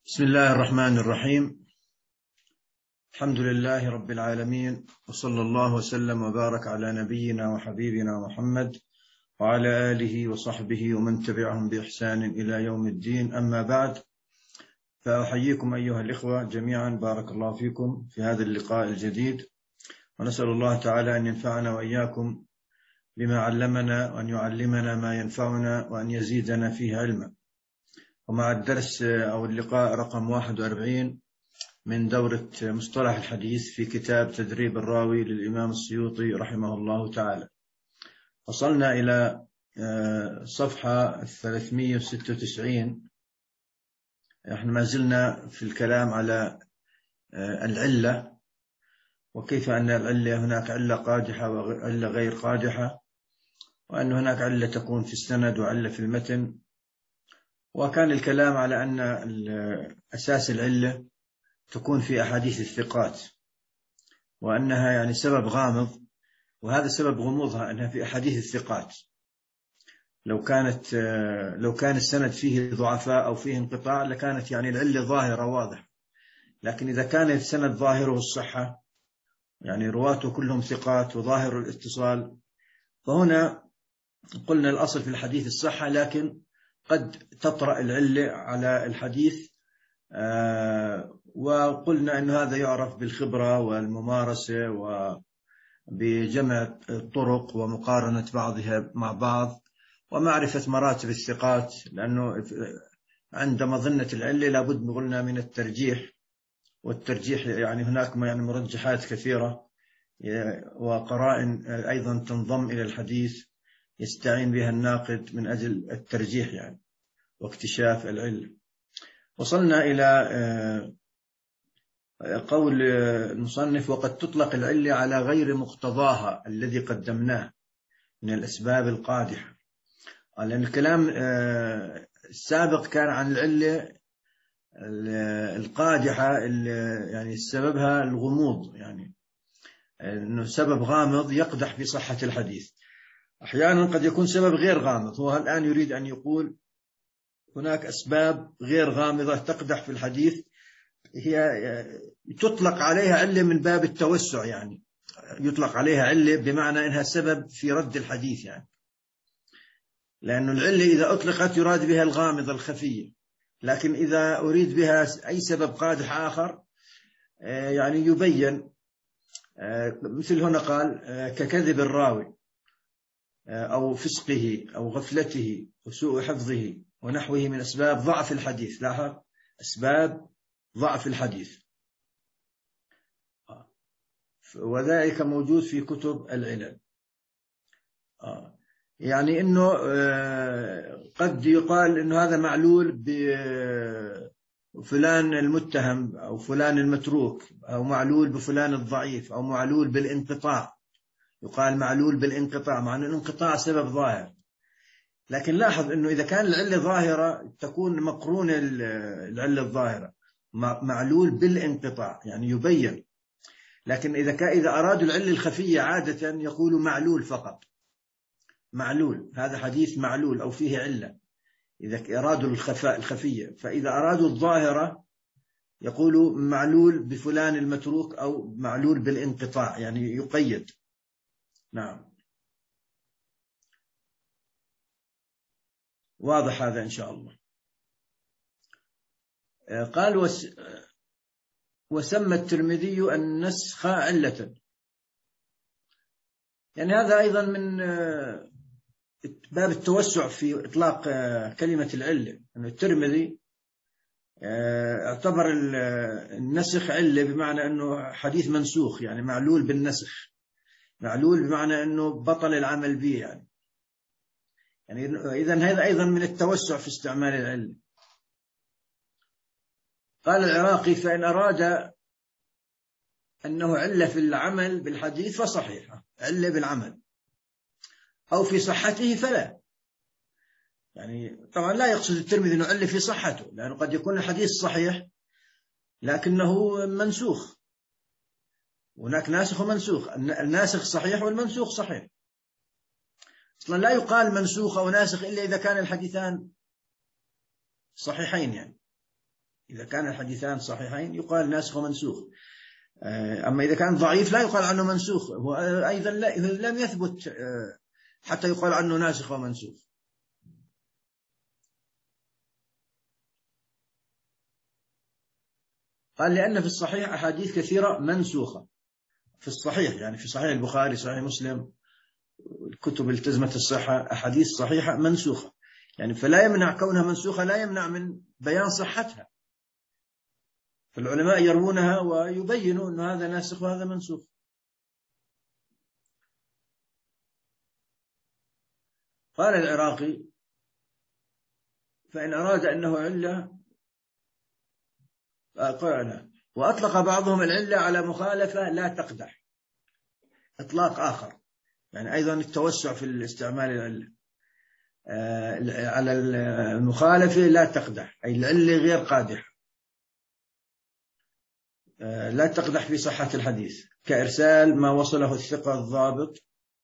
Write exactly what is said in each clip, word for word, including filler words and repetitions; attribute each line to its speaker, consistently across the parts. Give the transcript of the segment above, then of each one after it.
Speaker 1: بسم الله الرحمن الرحيم. الحمد لله رب العالمين، وصلى الله وسلم وبارك على نبينا وحبيبنا محمد وعلى آله وصحبه ومن تبعهم بإحسان إلى يوم الدين. أما بعد، فأحييكم أيها الإخوة جميعا، بارك الله فيكم في هذا اللقاء الجديد، ونسأل الله تعالى أن ينفعنا وإياكم بما علمنا، وأن يعلمنا ما ينفعنا، وأن يزيدنا فيه علما. ومع الدرس أو اللقاء رقم واحد وأربعين من دورة مصطلح الحديث في كتاب تدريب الراوي للإمام السيوطي رحمه الله تعالى. وصلنا إلى صفحة ثلاثمئة وستة وتسعين. احنا ما زلنا في الكلام على العلة، وكيف أن العلة هناك علة قادحة وعلة غير قادحة، وأن هناك علة تكون في السند وعلة في المتن. وكان الكلام على أن أساس العلة تكون في أحاديث الثقات، وأنها يعني سبب غامض، وهذا سبب غموضها أنها في أحاديث الثقات. لو كانت لو كان السند فيه ضعفاء أو فيه انقطاع لكانت يعني العلة ظاهرة واضحة، لكن إذا كان السند ظاهره الصحة، يعني رواته كلهم ثقات وظاهر الاتصال، فهنا قلنا الأصل في الحديث الصحة، لكن قد تطرأ العلة على الحديث. آه وقلنا أن هذا يعرف بالخبرة والممارسة وبجمع الطرق ومقارنة بعضها مع بعض ومعرفة مراتب الثقات، لأنه عند مظنة العلة لابد قلنا من الترجيح، والترجيح يعني هناك يعني مرجحات كثيرة وقرائن أيضا تنضم إلى الحديث يستعين بها الناقد من أجل الترجيح يعني واكتشاف العلة. وصلنا إلى قول المصنف: وقد تطلق العلة على غير مقتضاها الذي قدمناه من الأسباب القادحة. لأن الكلام السابق كان عن العلة القادحة، يعني سببها الغموض، يعني أنه سبب غامض يقدح في صحة الحديث. أحيانا قد يكون سبب غير غامض. هو الآن يريد أن يقول هناك أسباب غير غامضة تقدح في الحديث، هي تطلق عليها علة من باب التوسع، يعني يطلق عليها علة بمعنى أنها سبب في رد الحديث، يعني لأن العلة إذا أطلقت يراد بها الغامضة الخفية، لكن إذا أريد بها أي سبب قادح آخر يعني يبين، مثل هنا قال ككذب الراوي أو فسقه أو غفلته وسوء حفظه ونحوه من أسباب ضعف الحديث. لاحظ، أسباب ضعف الحديث، وذلك موجود في كتب العلل. يعني أنه قد يقال أنه هذا معلول بفلان المتهم أو فلان المتروك، أو معلول بفلان الضعيف، أو معلول بالانقطاع. يقال معلول بالانقطاع مع أن الانقطاع سبب ظاهر، لكن لاحظ أنه إذا كان العلة ظاهرة تكون مقرونة العلة الظاهرة معلول بالانقطاع، يعني يبين. لكن إذا كان إذا أرادوا العلة الخفية عادة يقولوا معلول فقط، معلول، هذا حديث معلول أو فيه علة إذا أرادوا الخفاء الخفية. فإذا أرادوا الظاهرة يقولوا معلول بفلان المتروك أو معلول بالانقطاع، يعني يقيد. نعم، واضح هذا إن شاء الله. قال وس وسمى الترمذي النسخ علة، يعني هذا أيضا من باب التوسع في إطلاق كلمة العلة. أنه الترمذي اعتبر النسخ علة بمعنى أنه حديث منسوخ، يعني معلول بالنسخ، معلول بمعنى أنه بطل العمل به، يعني يعني إذن هذا أيضا من التوسع في استعمال العلة. قال العراقي: فإن أراد أنه علة في العمل بالحديث فصحيحة، علة بالعمل، أو في صحته فلا. يعني طبعا لا يقصد الترمذي أنه علة في صحته، لأنه قد يكون الحديث صحيح لكنه منسوخ. هناك ناسخ ومنسوخ، الناسخ صحيح والمنسوخ صحيح. أصلا لا يقال منسوخ أو ناسخ إلا إذا كان الحديثان صحيحين، يعني إذا كان الحديثان صحيحين يقال ناسخ ومنسوخ، أما إذا كان ضعيف لا يقال عنه منسوخ، وأيضا لم يثبت حتى يقال عنه ناسخ ومنسوخ. قال لأن في الصحيح أحاديث كثيرة منسوخة، في الصحيح يعني في صحيح البخاري صحيح مسلم الكتب التزمت الصحة أحاديث صحيحة منسوخة، يعني فلا يمنع كونها منسوخة لا يمنع من بيان صحتها، فالعلماء يروونها ويبينوا أن هذا ناسخ وهذا منسوخ. قال العراقي فإن أراد أنه علة قال، وأطلق بعضهم العلة على مخالفة لا تقدح، إطلاق آخر يعني أيضا التوسع في الاستعمال العلة على المخالفة لا تقدح، أي العلة غير قادحة لا تقدح في صحة الحديث، كإرسال ما وصله الثقة الضابط،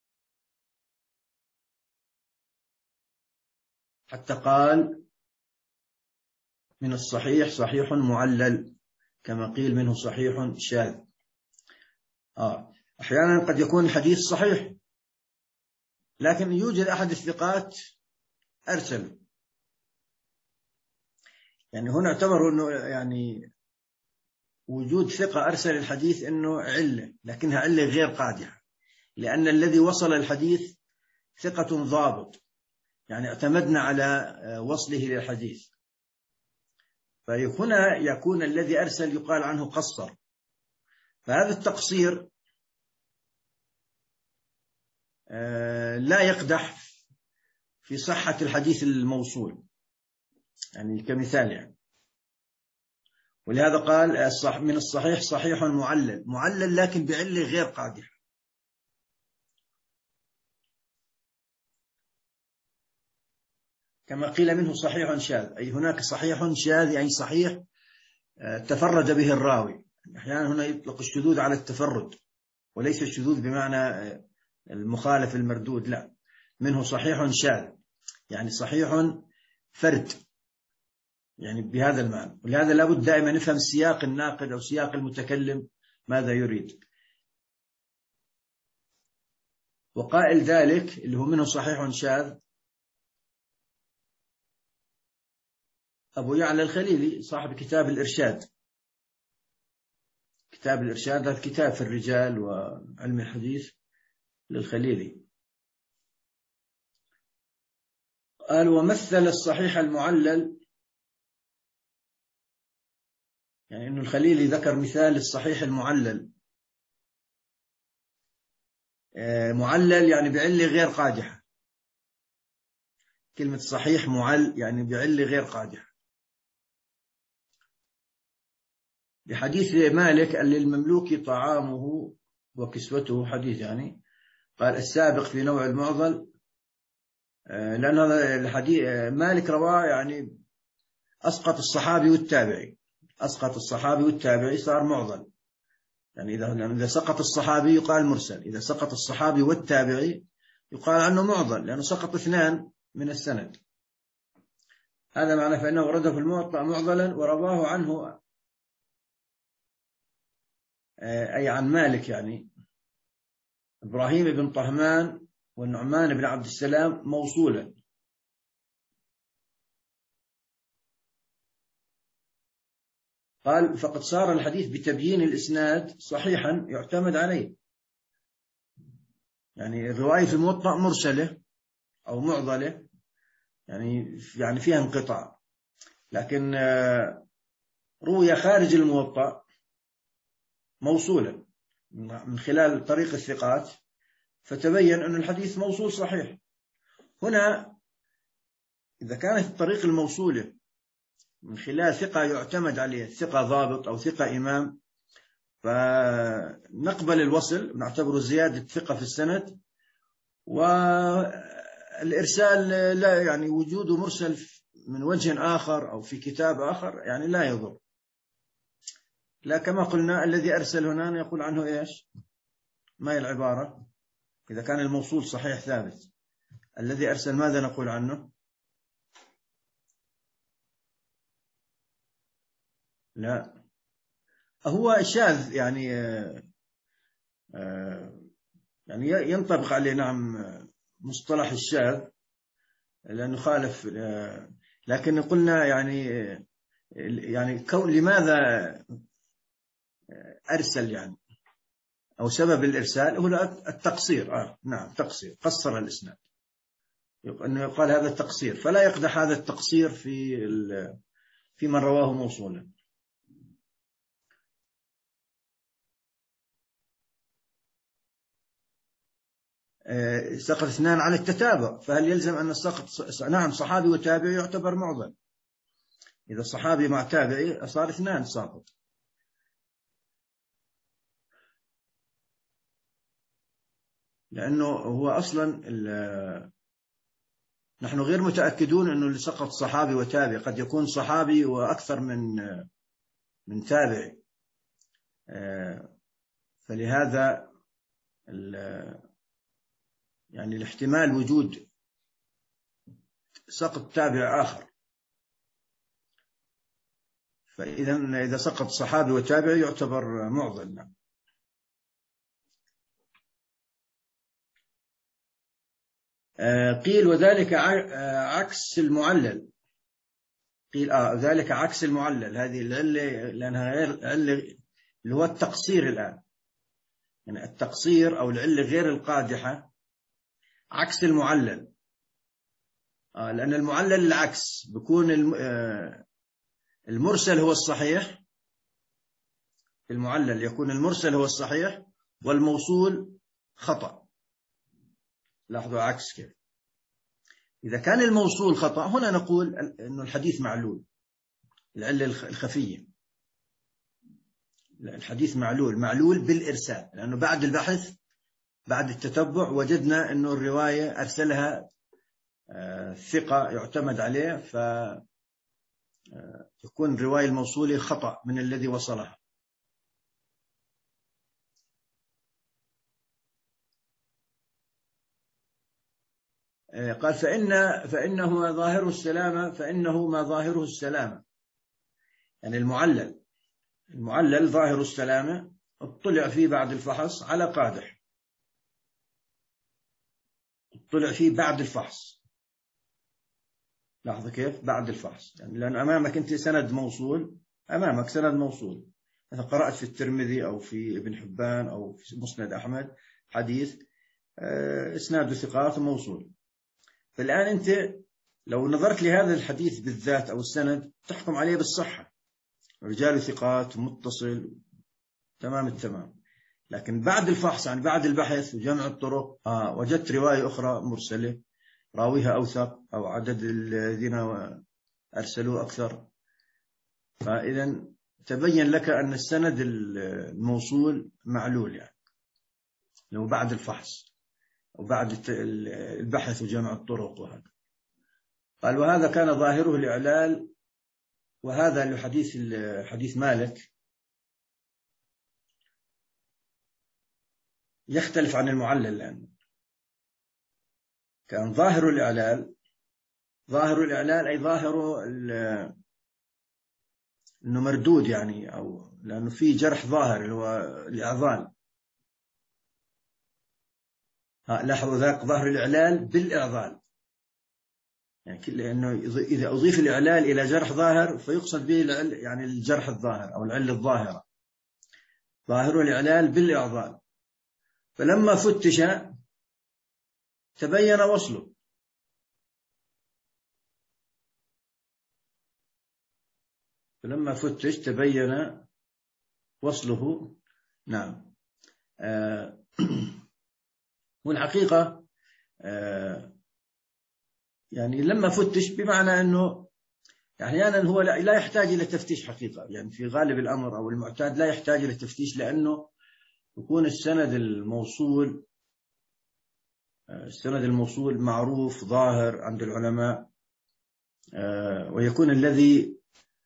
Speaker 1: حتى قال من الصحيح صحيح معلل، كما قيل منه صحيح شاذ. آه. أحيانا قد يكون الحديث صحيح لكن يوجد أحد الثقات أرسل، يعني هنا اعتبروا أنه يعني وجود ثقة أرسل الحديث أنه علة، لكنها علة غير قادحة، لأن الذي وصل الحديث ثقة ضابط، يعني اعتمدنا على وصله للحديث، فهنا يكون الذي أرسل يقال عنه قصر، فهذا التقصير لا يقدح في صحة الحديث الموصول، يعني كمثال يعني. ولهذا قال من الصحيح صحيح معلل، معلل لكن بعلة غير قادحة. كما قيل منه صحيح شاذ، أي هناك صحيح شاذ يعني صحيح تفرد به الراوي، أحيانا هنا يطلق الشذوذ على التفرد وليس الشذوذ بمعنى المخالف المردود، لا، منه صحيح شاذ يعني صحيح فرد، يعني بهذا المعنى. ولهذا لابد دائما نفهم سياق الناقد أو سياق المتكلم ماذا يريد. وقائل ذلك اللي هو منه صحيح شاذ أبو يعلى الخليلي صاحب كتاب الإرشاد. كتاب الإرشاد هذا كتاب في الرجال وعلم الحديث للخليلي. قال ومثل الصحيح المعلل، يعني إنه الخليلي ذكر مثال الصحيح المعلل، معلل يعني بعلة غير قادحة، كلمة صحيح معل يعني بعلة غير قادحة، بحديث مالك أن للمملوك طعامه وكسوته، حديث يعني قال السابق في نوع المعضل، لأن هذا الحديث مالك رواه يعني أسقط الصحابي والتابعي، أسقط الصحابي والتابعي صار معضل، يعني إذا إذا سقط الصحابي يقال مرسل، إذا سقط الصحابي والتابعي يقال عنه معضل لأنه سقط اثنان من السند. هذا معنى فإنه ورده في الموطأ معضلا ورواه عنه أي عن مالك يعني إبراهيم بن طهمان والنعمان بن عبد السلام موصولا. قال فقد صار الحديث بتبيين الإسناد صحيحا يعتمد عليه، يعني الرواية في الموطأ مرسلة أو معضلة، يعني يعني فيها انقطاع، لكن روي خارج الموطأ موصولا من خلال طريق الثقات، فتبين أن الحديث موصول صحيح. هنا إذا كانت الطريق الموصولة من خلال ثقة يعتمد عليه، ثقة ضابط أو ثقة إمام، فنقبل الوصل، نعتبره زيادة ثقة في السند، والإرسال لا يعني وجوده مرسل من وجه آخر أو في كتاب آخر يعني لا يضر. لا كما قلنا الذي أرسل هنا يقول عنه إيش؟ ما هي العبارة؟ إذا كان الموصول صحيح ثابت، الذي أرسل ماذا نقول عنه؟ لا، هو شاذ يعني يعني ينطبق عليه نعم مصطلح الشاذ لأنه خالف، لكن قلنا يعني يعني كون لماذا أرسل يعني أو سبب الإرسال هو التقصير. آه نعم تقصير، قصر الإسناد، أنه يقال هذا التقصير، فلا يقدح هذا التقصير في في من رواه موصولا. سقط اثنان عن التتابع، فهل يلزم أن السقط نعم صحابي وتابعي يعتبر معضل؟ إذا الصحابي مع تابعي صار اثنان ساقط، لأنه هو أصلا نحن غير متأكدون أنه اللي سقط صحابي وتابعي، قد يكون صحابي وأكثر من من تابعي، فلهذا يعني الاحتمال وجود سقط تابع آخر. فإذا إذا سقط صحابي وتابعي يعتبر معضل. قيل وذلك عكس المعلل. قيل آه ذلك عكس المعلل، هذه العلة لأنها علة اللي هو التقصير الآن، يعني التقصير أو العلة غير القادحة عكس المعلل. آه لأن المعلل العكس بيكون المرسل هو الصحيح، المعلل يكون المرسل هو الصحيح والموصول خطأ. لاحظوا عكس كيف. إذا كان الموصول خطأ هنا نقول أنه الحديث معلول، العلة الخفية، الحديث معلول معلول بالإرسال، لأنه بعد البحث بعد التتبع وجدنا أنه الرواية أرسلها ثقة يعتمد عليه، فتكون الرواية الموصولة خطأ من الذي وصلها. قال فإن فإنه ظاهره السلامة، فإنه ما ظاهره السلامة، يعني المعلل المعلل ظاهر السلامة اطلع فيه بعد الفحص على قادح، اطلع فيه بعد الفحص. لاحظوا كيف بعد الفحص، يعني لأن أمامك أنت سند موصول، أمامك سند موصول، مثلا قرأت في الترمذي أو في ابن حبان أو في مسند أحمد حديث إسناد ثقات موصول، فالآن أنت لو نظرت لهذا الحديث بالذات أو السند تحكم عليه بالصحة، رجال ثقات متصل تمام التمام. لكن بعد الفحص يعني بعد البحث وجمع الطرق آه وجدت رواية أخرى مرسلة راويها أوثق أو عدد الذين أرسلوا أكثر، فإذا تبين لك أن السند الموصول معلول، يعني لو بعد الفحص وبعد البحث وجمع الطرق وهذا. قال وهذا كان ظاهره الإعلال، وهذا الحديث حديث مالك يختلف عن المعلل، لأنه كان ظاهر الإعلال، ظاهر الإعلال أي ظاهر أنه مردود، يعني أو لأنه فيه جرح ظاهر اللي هو الإعضال. لاحظوا ذاك ظاهر الإعلال بالإعضال، يعني لأنه إذا أضيف الإعلال إلى جرح ظاهر فيقصد به يعني الجرح الظاهر أو العلة الظاهرة، ظاهر الإعلال بالإعضال. فلما فتش تبين وصله، فلما فتش تبين وصله. نعم. آه والحقيقة آه يعني لما فتش بمعنى أنه أحيانا يعني هو لا يحتاج إلى تفتيش حقيقة، يعني في غالب الأمر أو المعتاد لا يحتاج إلى تفتيش، لأنه يكون السند الموصول السند الموصول معروف ظاهر عند العلماء، ويكون الذي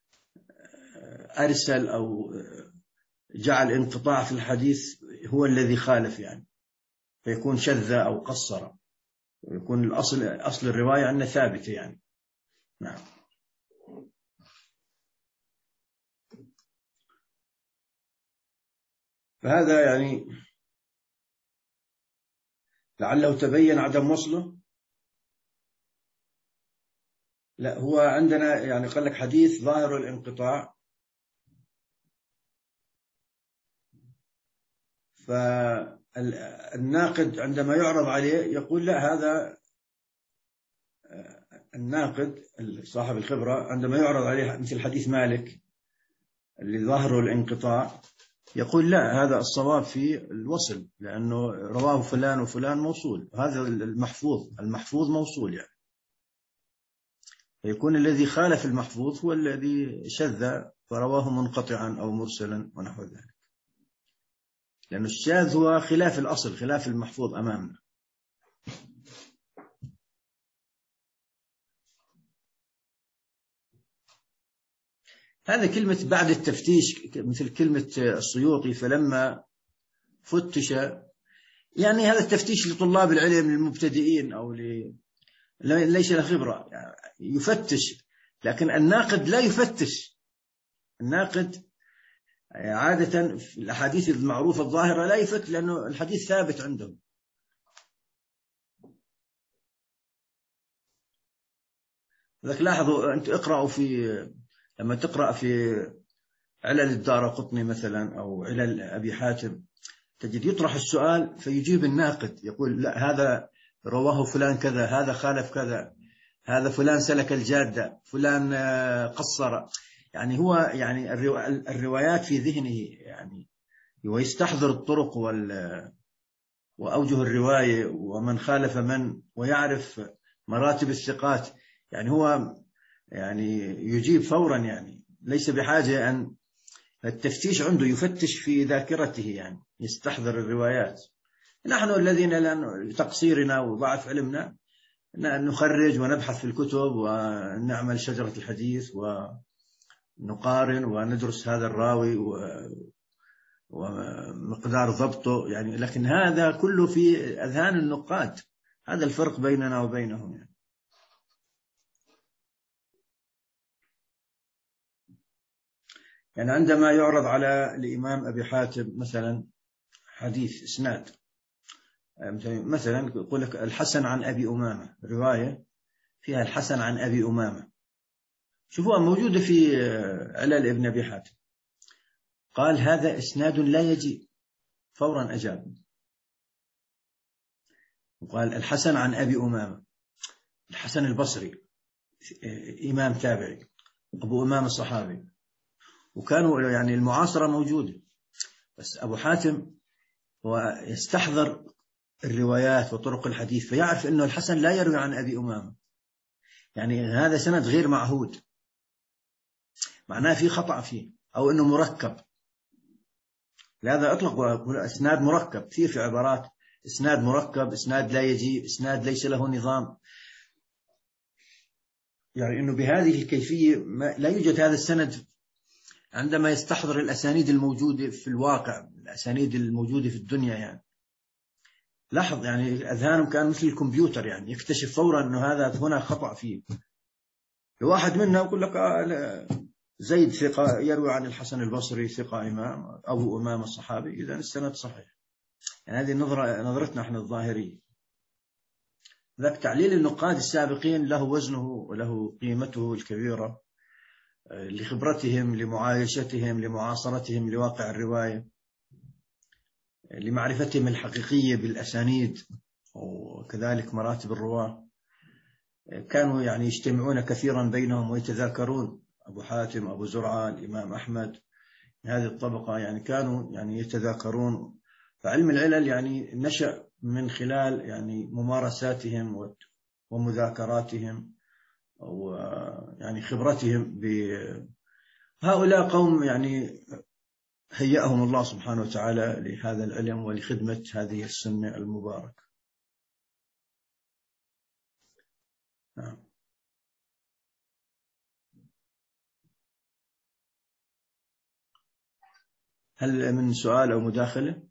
Speaker 1: أرسل أو جعل انقطاع في الحديث هو الذي خالف، يعني فيكون شذ أو قصر، ويكون الأصل أصل الرواية عندنا ثابتة يعني. نعم. فهذا يعني لعله تبين عدم وصله. لا، هو عندنا يعني قال لك حديث ظاهر الانقطاع، فالناقد عندما يعرض عليه يقول لا، هذا الناقد صاحب الخبرة عندما يعرض عليه مثل حديث مالك اللي ظاهره الانقطاع يقول لا، هذا الصواب في الوصل، لأنه رواه فلان وفلان موصول، هذا المحفوظ المحفوظ موصول يعني. يكون الذي خالف المحفوظ هو الذي شذ فرواه منقطعا أو مرسلا ونحو ذلك، لأن الشاذ هو خلاف الأصل، خلاف المحفوظ أمامنا. هذا كلمة بعد التفتيش، مثل كلمة السيوطي فلما فتش، يعني هذا التفتيش لطلاب العلم المبتدئين أو ل... ليس له خبرة يعني يفتش، لكن الناقد لا يفتش. الناقد عادة في الأحاديث المعروفة الظاهرة لا يفتش، لأنه الحديث ثابت عندهم. لذلك لاحظوا أنت اقرأوا في، لما تقرأ في علل الدارقطني مثلا أو علل أبي حاتم تجد يطرح السؤال فيجيب الناقد يقول لا، هذا رواه فلان كذا، هذا خالف كذا، هذا فلان سلك الجادة، فلان قصر. يعني هو يعني الروايات في ذهنه يعني، ويستحضر الطرق وأوجه الرواية ومن خالف من، ويعرف مراتب الثقات. يعني هو يعني يجيب فورا، يعني ليس بحاجة أن التفتيش عنده، يفتش في ذاكرته يعني يستحضر الروايات. نحن الذين لتقصيرنا وضعف علمنا نخرج ونبحث في الكتب ونعمل شجرة الحديث ونقارن وندرس هذا الراوي ومقدار ضبطه يعني، لكن هذا كله في أذهان النقاد. هذا الفرق بيننا وبينهم يعني. يعني عندما يعرض على الإمام أبي حاتم مثلا حديث إسناد، مثلا يقول لك الحسن عن أبي أمامة، رواية فيها الحسن عن أبي أمامة، شوفوها موجودة في علل ابن أبي حاتم، قال هذا إسناد لا يجيء، فورا أجاب وقال الحسن عن أبي أمامة. الحسن البصري إمام تابعي، أبو أمامة الصحابي، وكانوا يعني المعاصرة موجودة، بس أبو حاتم هو يستحضر الروايات وطرق الحديث فيعرف أنه الحسن لا يروي عن أبي أمامة، يعني هذا سند غير معهود، معناه في خطأ فيه أو أنه مركب. لهذا أطلق إسناد مركب، فيه في عبارات إسناد مركب، إسناد لا يجيء، إسناد ليس له نظام، يعني أنه بهذه الكيفية لا يوجد هذا السند عندما يستحضر الأسانيد الموجودة في الواقع، الأسانيد الموجودة في الدنيا يعني. لاحظ يعني أذهانهم كان مثل الكمبيوتر، يعني يكتشف فورا أنه هذا هنا خطأ فيه. واحد منا يقول لك آه زيد ثقة يروي عن الحسن البصري ثقة إمام أبو أمام الصحابي، إذا السند صحيح. يعني هذه نظرة نظرتنا احنا الظاهرية. ذاك تعليل النقاد السابقين له وزنه وله قيمته الكبيرة لخبرتهم، لمعايشتهم، لمعاصرتهم لواقع الرواية، لمعرفتهم الحقيقية بالأسانيد وكذلك مراتب الرواة. كانوا يعني يجتمعون كثيرا بينهم ويتذاكرون، أبو حاتم، أبو زرعة، الإمام أحمد، هذه الطبقة يعني كانوا يعني يتذاكرون. فعلم العلل يعني نشأ من خلال يعني ممارساتهم ومذاكراتهم ويعني خبرتهم بهؤلاء قوم يعني هيأهم الله سبحانه وتعالى لهذا العلم ولخدمة هذه السنة المباركة. نعم. هل من سؤال أو مداخلة؟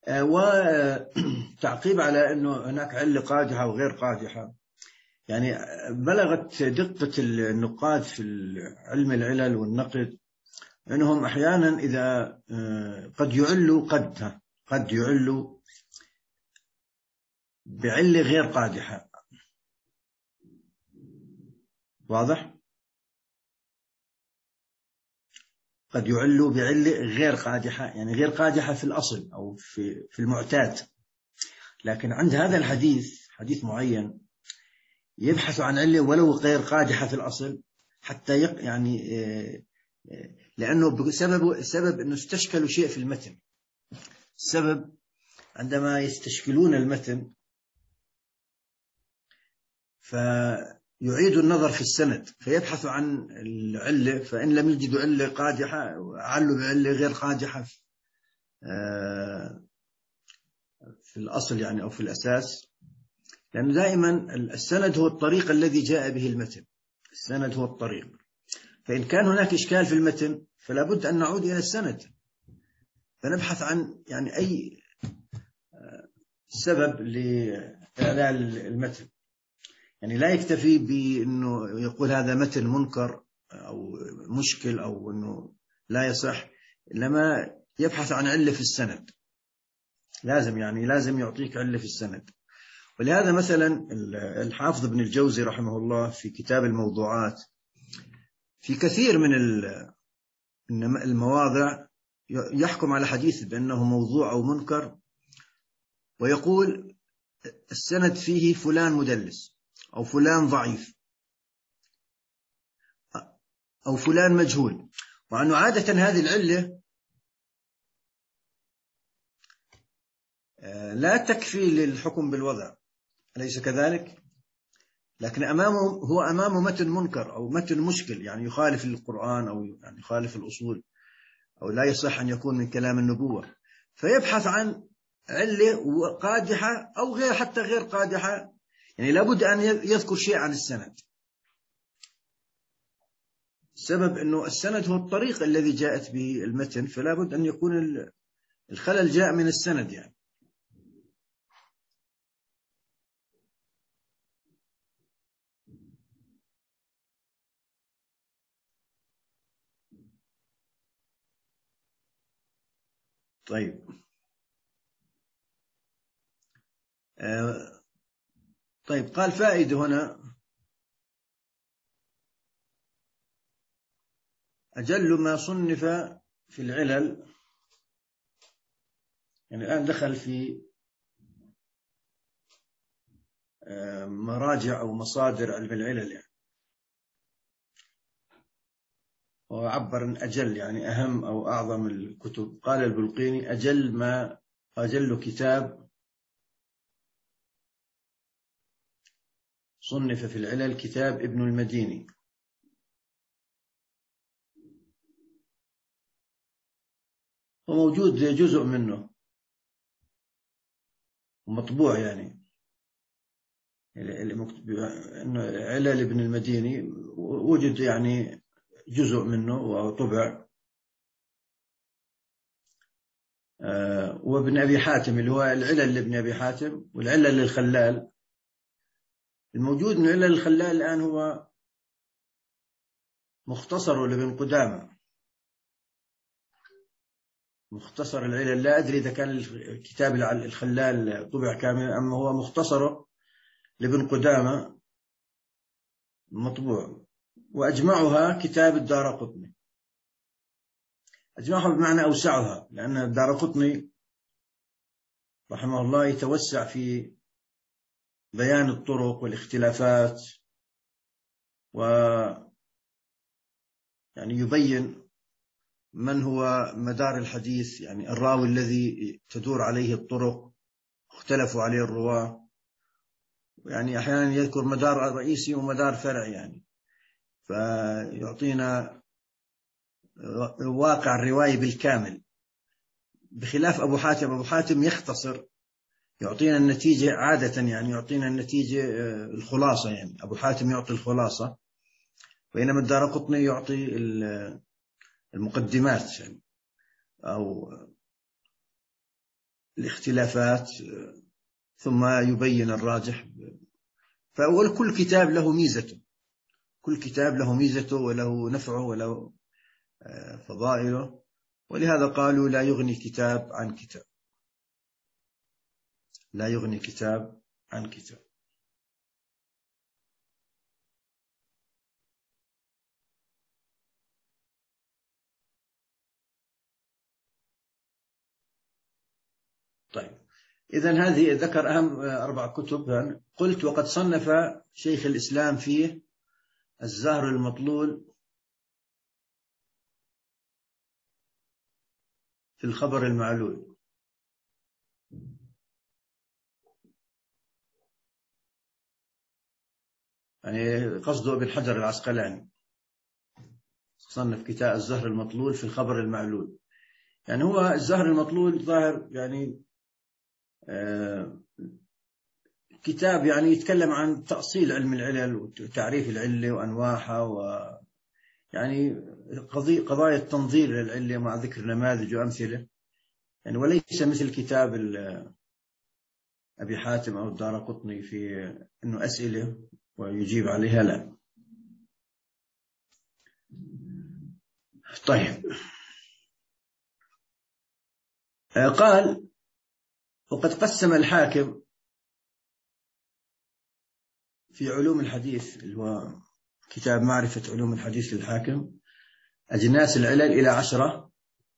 Speaker 1: وتعقيب على أنه هناك علة قادحة وغير قادحة، يعني بلغت دقة النقاد في علم العلل والنقد أنهم أحيانا إذا قد يعلوا قد قد يعلوا بعلة غير قادحة. واضح؟ قد يعلوا بعلة غير قادحة، يعني غير قادحة في الأصل أو في في المعتاد، لكن عند هذا الحديث حديث معين يبحث عن علة ولو غير قادحة في الأصل، حتى يق يعني لأنه بسبب السبب أنه استشكلوا شيء في المتن. السبب عندما يستشكلون المتن فيعيدوا النظر في السند فيبحثوا عن العلة، فإن لم يجدوا علة قادحة علوا بعلة غير قادحة في الأصل يعني أو في الأساس، لأن دائما السند هو الطريق الذي جاء به المتن. السند هو الطريق، فإن كان هناك إشكال في المتن فلا بد أن نعود إلى السند، فنبحث عن يعني أي سبب لإعلال المتن. يعني لا يكتفي بأنه يقول هذا متن منكر أو مشكل أو أنه لا يصح، لما يبحث عن علة في السند، لازم يعني لازم يعطيك علة في السند. ولهذا مثلا الحافظ ابن الجوزي رحمه الله في كتاب الموضوعات في كثير من المواضع يحكم على حديث بأنه موضوع أو منكر، ويقول السند فيه فلان مدلس أو فلان ضعيف أو فلان مجهول، وأنه عادة هذه العلة لا تكفي للحكم بالوضع، أليس كذلك؟ لكن أمامه هو أمامه متن منكر أو متن مشكل، يعني يخالف القرآن أو يعني يخالف الأصول أو لا يصح أن يكون من كلام النبوة، فيبحث عن علة قادحة أو غير حتى غير قادحة، يعني لابد أن يذكر شيء عن السند. السبب أنه السند هو الطريق الذي جاءت به المتن، فلا بد أن يكون الخلل جاء من السند يعني. طيب آه طيب قال فائدة هنا: أجل ما صنف في العلل، يعني الآن دخل في مراجع أو مصادر علم العلل يعني، وعبر عن أجل يعني أهم أو أعظم الكتب. قال البلقيني: أجل ما أجل كتاب صنف في العلل كتاب ابن المديني، وموجود جزء منه ومطبوع، يعني إنه علل ابن المديني وجد يعني جزء منه وطبع. وابن أبي حاتم اللي هو العلل لابن أبي حاتم والعلل للخلال، الموجود من علل الخلال الآن هو مختصر لابن قدامة، مختصر العلل. لا أدري إذا كان الكتاب الخلال طبع كامل، أما هو مختصره لابن قدامة مطبوع. وأجمعها كتاب الدارقطني، أجمعها بمعنى أوسعها، لأن الدارقطني رحمه الله يتوسع في بيان الطرق والاختلافات، و يعني يبين من هو مدار الحديث، يعني الراوي الذي تدور عليه الطرق اختلفوا عليه الرواة، يعني أحيانا يذكر مدار رئيسي ومدار فرعي، يعني فيعطينا واقع الرواية بالكامل، بخلاف أبو حاتم. أبو حاتم يختصر، يعطينا النتيجة عادة، يعني يعطينا النتيجة الخلاصة، يعني أبو حاتم يعطي الخلاصة، بينما الدارقطني يعطي المقدمات يعني، أو الاختلافات ثم يبين الراجح. فكل كتاب له ميزته، كل كتاب له ميزته وله نفعه وله فضائله، ولهذا قالوا لا يغني كتاب عن كتاب، لا يغني كتاب عن كتاب. طيب، إذن هذه ذكر أهم أربع كتب. قلت وقد صنف شيخ الإسلام فيه الزهر المطلول في الخبر المعلول. يعني قصده ابن حجر العسقلاني، صنف كتاب الزهر المطلول في الخبر المعلول. يعني هو الزهر المطلول ظاهر يعني آه كتاب يعني يتكلم عن تأصيل علم العلل وتعريف العلة وأنواعها، ويعني قضايا التنظير للعلة مع ذكر نماذج وأمثلة، يعني وليس مثل كتاب أبي حاتم أو الدارقطني في أنه أسئلة ويجيب عليها، لا. طيب، قال وقد قسم الحاكم في علوم الحديث، اللي هو كتاب معرفة علوم الحديث للحاكم، أجناس العلل إلى عشرة،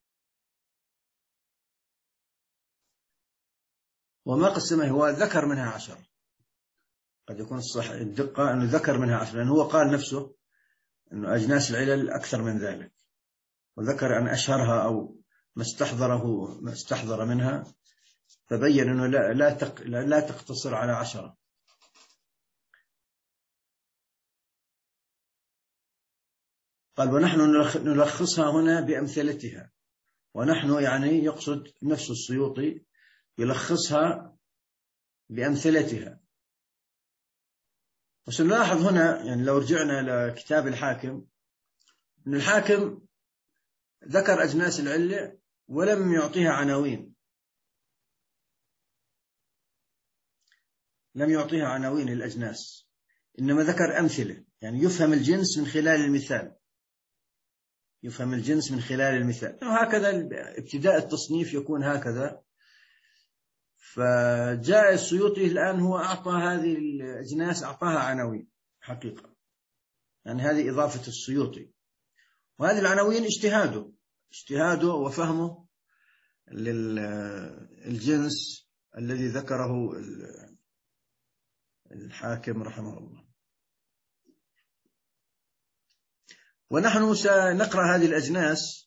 Speaker 1: وما قسمه هو ذكر منها عشرة. قد يكون الصح الدقة أنه ذكر منها عشرة، لأنه هو قال نفسه أنه أجناس العلل أكثر من ذلك، وذكر أن أشهرها أو ما استحضره ما استحضر منها، فبين أنه لا لا تق لا تقتصر على عشرة. قال ونحن نلخصها هنا بأمثلتها، ونحن يعني يقصد نفس السيوطي يلخصها بأمثلتها. وسنلاحظ هنا يعني لو رجعنا لكتاب الحاكم أن الحاكم ذكر أجناس العلة ولم يعطيها عناوين، لم يعطيها عناوين الأجناس، إنما ذكر أمثلة، يعني يفهم الجنس من خلال المثال، يفهم الجنس من خلال المثال. وهكذا ابتداء التصنيف يكون هكذا. فجاء السيوطي الآن هو أعطى هذه الأجناس أعطاها عناوين حقيقة، يعني هذه إضافة السيوطي، وهذه العناوين اجتهاده اجتهاده وفهمه للجنس الذي ذكره الحاكم رحمه الله. ونحن سنقرأ هذه الأجناس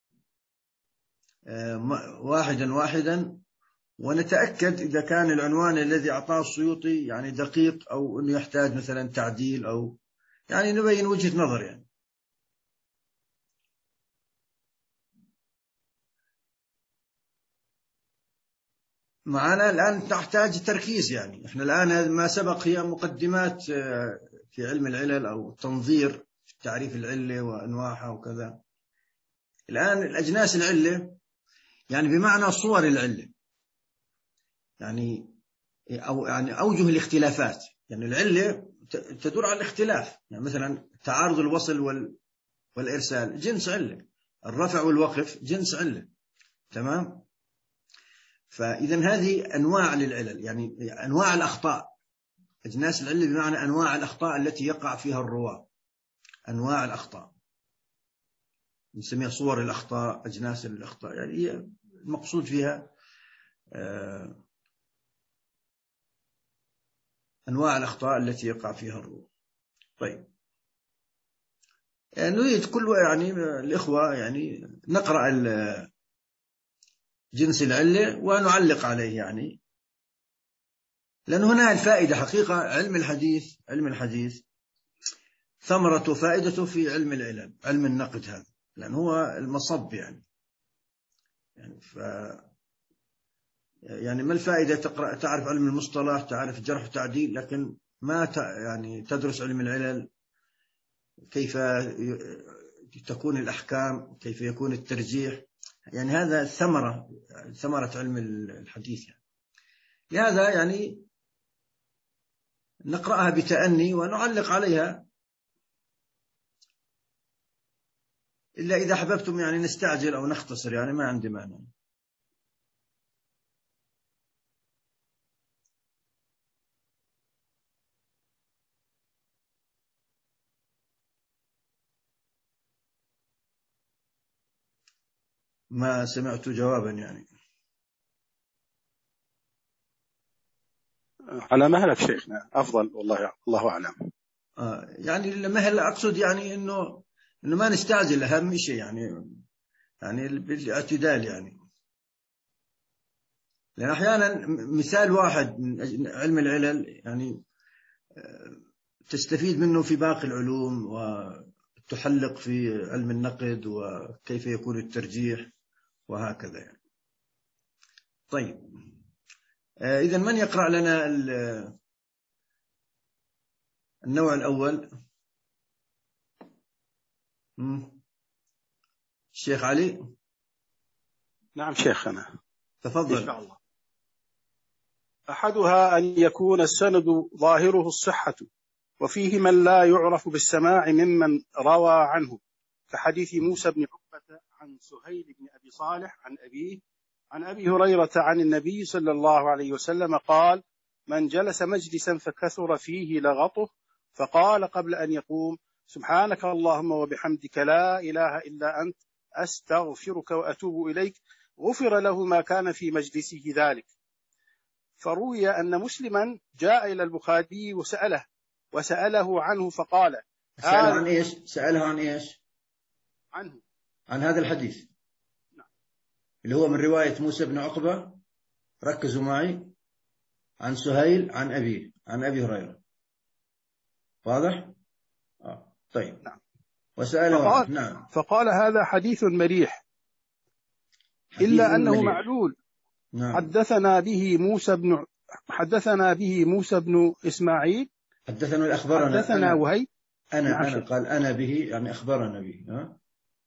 Speaker 1: واحدا واحدا، ونتأكد إذا كان العنوان الذي أعطاه السيوطي يعني دقيق أو أنه يحتاج مثلا تعديل، أو يعني نبين وجهة نظر. يعني معنا الآن تحتاج تركيز، يعني إحنا الآن ما سبق هي مقدمات في علم العلل أو تنظير في تعريف العلة وأنواعها وكذا. الآن الأجناس العلة يعني بمعنى صور العلة، يعني أو يعني أوجه الاختلافات. يعني العلة تدور على الاختلاف، يعني مثلا تعارض الوصل وال والإرسال جنس علة، الرفع والوقف جنس علة، تمام. فإذا هذه أنواع للعلل، يعني أنواع الأخطاء. أجناس العلة بمعنى أنواع الأخطاء التي يقع فيها الرواة، أنواع الأخطاء نسميها صور الأخطاء، أجناس الأخطاء، يعني هي المقصود فيها أنواع الأخطاء التي يقع فيها الرواة. طيب، يعني نريد كل يعني الإخوة يعني نقرأ جنس العلة ونعلق عليه، يعني لأن هنا الفائدة حقيقة. علم الحديث علم الحديث ثمرة فائدته في علم العلل، علم النقد هذا، لأن هو المصب يعني يعني ف يعني ما الفائدة تقرأ تعرف علم المصطلح، تعرف جرح وتعديل، لكن ما ت... يعني تدرس علم العلل، كيف تكون الأحكام، كيف يكون الترجيح. يعني هذا ثمرة ثمرة علم الحديث يعني. لهذا يعني نقرأها بتأني ونعلق عليها، إلا إذا حببتم يعني نستعجل أو نختصر، يعني ما عندي مانع. ما سمعت جوابا يعني.
Speaker 2: على مهلك شيخنا أفضل، والله الله أعلم.
Speaker 1: آه يعني المهل أقصد يعني إنه إنه ما نستعجل، أهم شيء يعني يعني بالاعتدال يعني. لأن أحيانا مثال واحد من علم العلل يعني تستفيد منه في باقي العلوم، وتحلق في علم النقد وكيف يكون الترجيح وهكذا يعني. طيب إذن من يقرأ لنا النوع الأول؟ الشيخ علي.
Speaker 2: نعم شيخنا،
Speaker 1: تفضل.
Speaker 2: إن شاء الله. أحدها أن يكون السند ظاهره الصحة، وفيه من لا يعرف بالسماع ممن روى عنه، كحديث موسى بن عقبة عن سهيل بن أبي صالح عن أبيه عن أبي هريرة عن النبي صلى الله عليه وسلم قال: من جلس مجلسا فكثر فيه لغطه فقال قبل أن يقوم: سبحانك اللهم وبحمدك لا إله إلا أنت أستغفرك وأتوب إليك، غفر له ما كان في مجلسه ذلك. فروي أن مسلما جاء إلى البخاري وسأله وسأله عنه فقال:
Speaker 1: سأله عن إيش؟ سأله عن إيش؟
Speaker 2: عنه
Speaker 1: عن هذا الحديث.
Speaker 2: نعم.
Speaker 1: اللي هو من رواية موسى بن عقبة، ركزوا معي، عن سهيل عن أبيه عن أبي هريرة. واضح؟ آه. طيب.
Speaker 2: نعم.
Speaker 1: وسأله
Speaker 2: فقال,
Speaker 1: عنه. نعم.
Speaker 2: فقال: هذا حديث مريح
Speaker 1: حديث
Speaker 2: إلا أنه
Speaker 1: مليح.
Speaker 2: معلول.
Speaker 1: نعم.
Speaker 2: حدثنا به موسى بن حدثنا به موسى بن إسماعيل.
Speaker 1: حدثنا أخبرنا.
Speaker 2: حدثنا
Speaker 1: أنا
Speaker 2: وهيب.
Speaker 1: أنا,
Speaker 2: نعم
Speaker 1: أنا قال أنا به يعني أخبرنا به. ها؟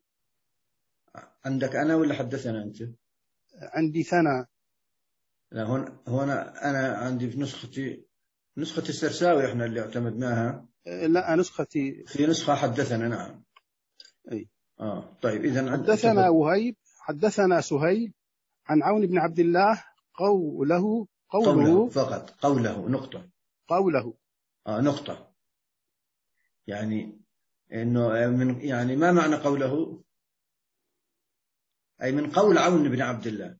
Speaker 1: عندك أنا ولا حدثنا أنت؟
Speaker 2: عندي ثنا.
Speaker 1: لا، هون هنا أنا عندي في نسختي، نسخة السرساوي إحنا اللي اعتمدناها.
Speaker 2: لا، نسختي
Speaker 1: في نسخة حدثنا. نعم.
Speaker 2: أي.
Speaker 1: آه طيب. إذن
Speaker 2: حدثنا وهيب حدثنا سهيل عن عون بن عبد الله قوله قوله,
Speaker 1: قوله فقط. قوله نقطة.
Speaker 2: قوله
Speaker 1: آه نقطة. يعني إنه من يعني ما معنى قوله؟ أي من قول عون بن عبد الله،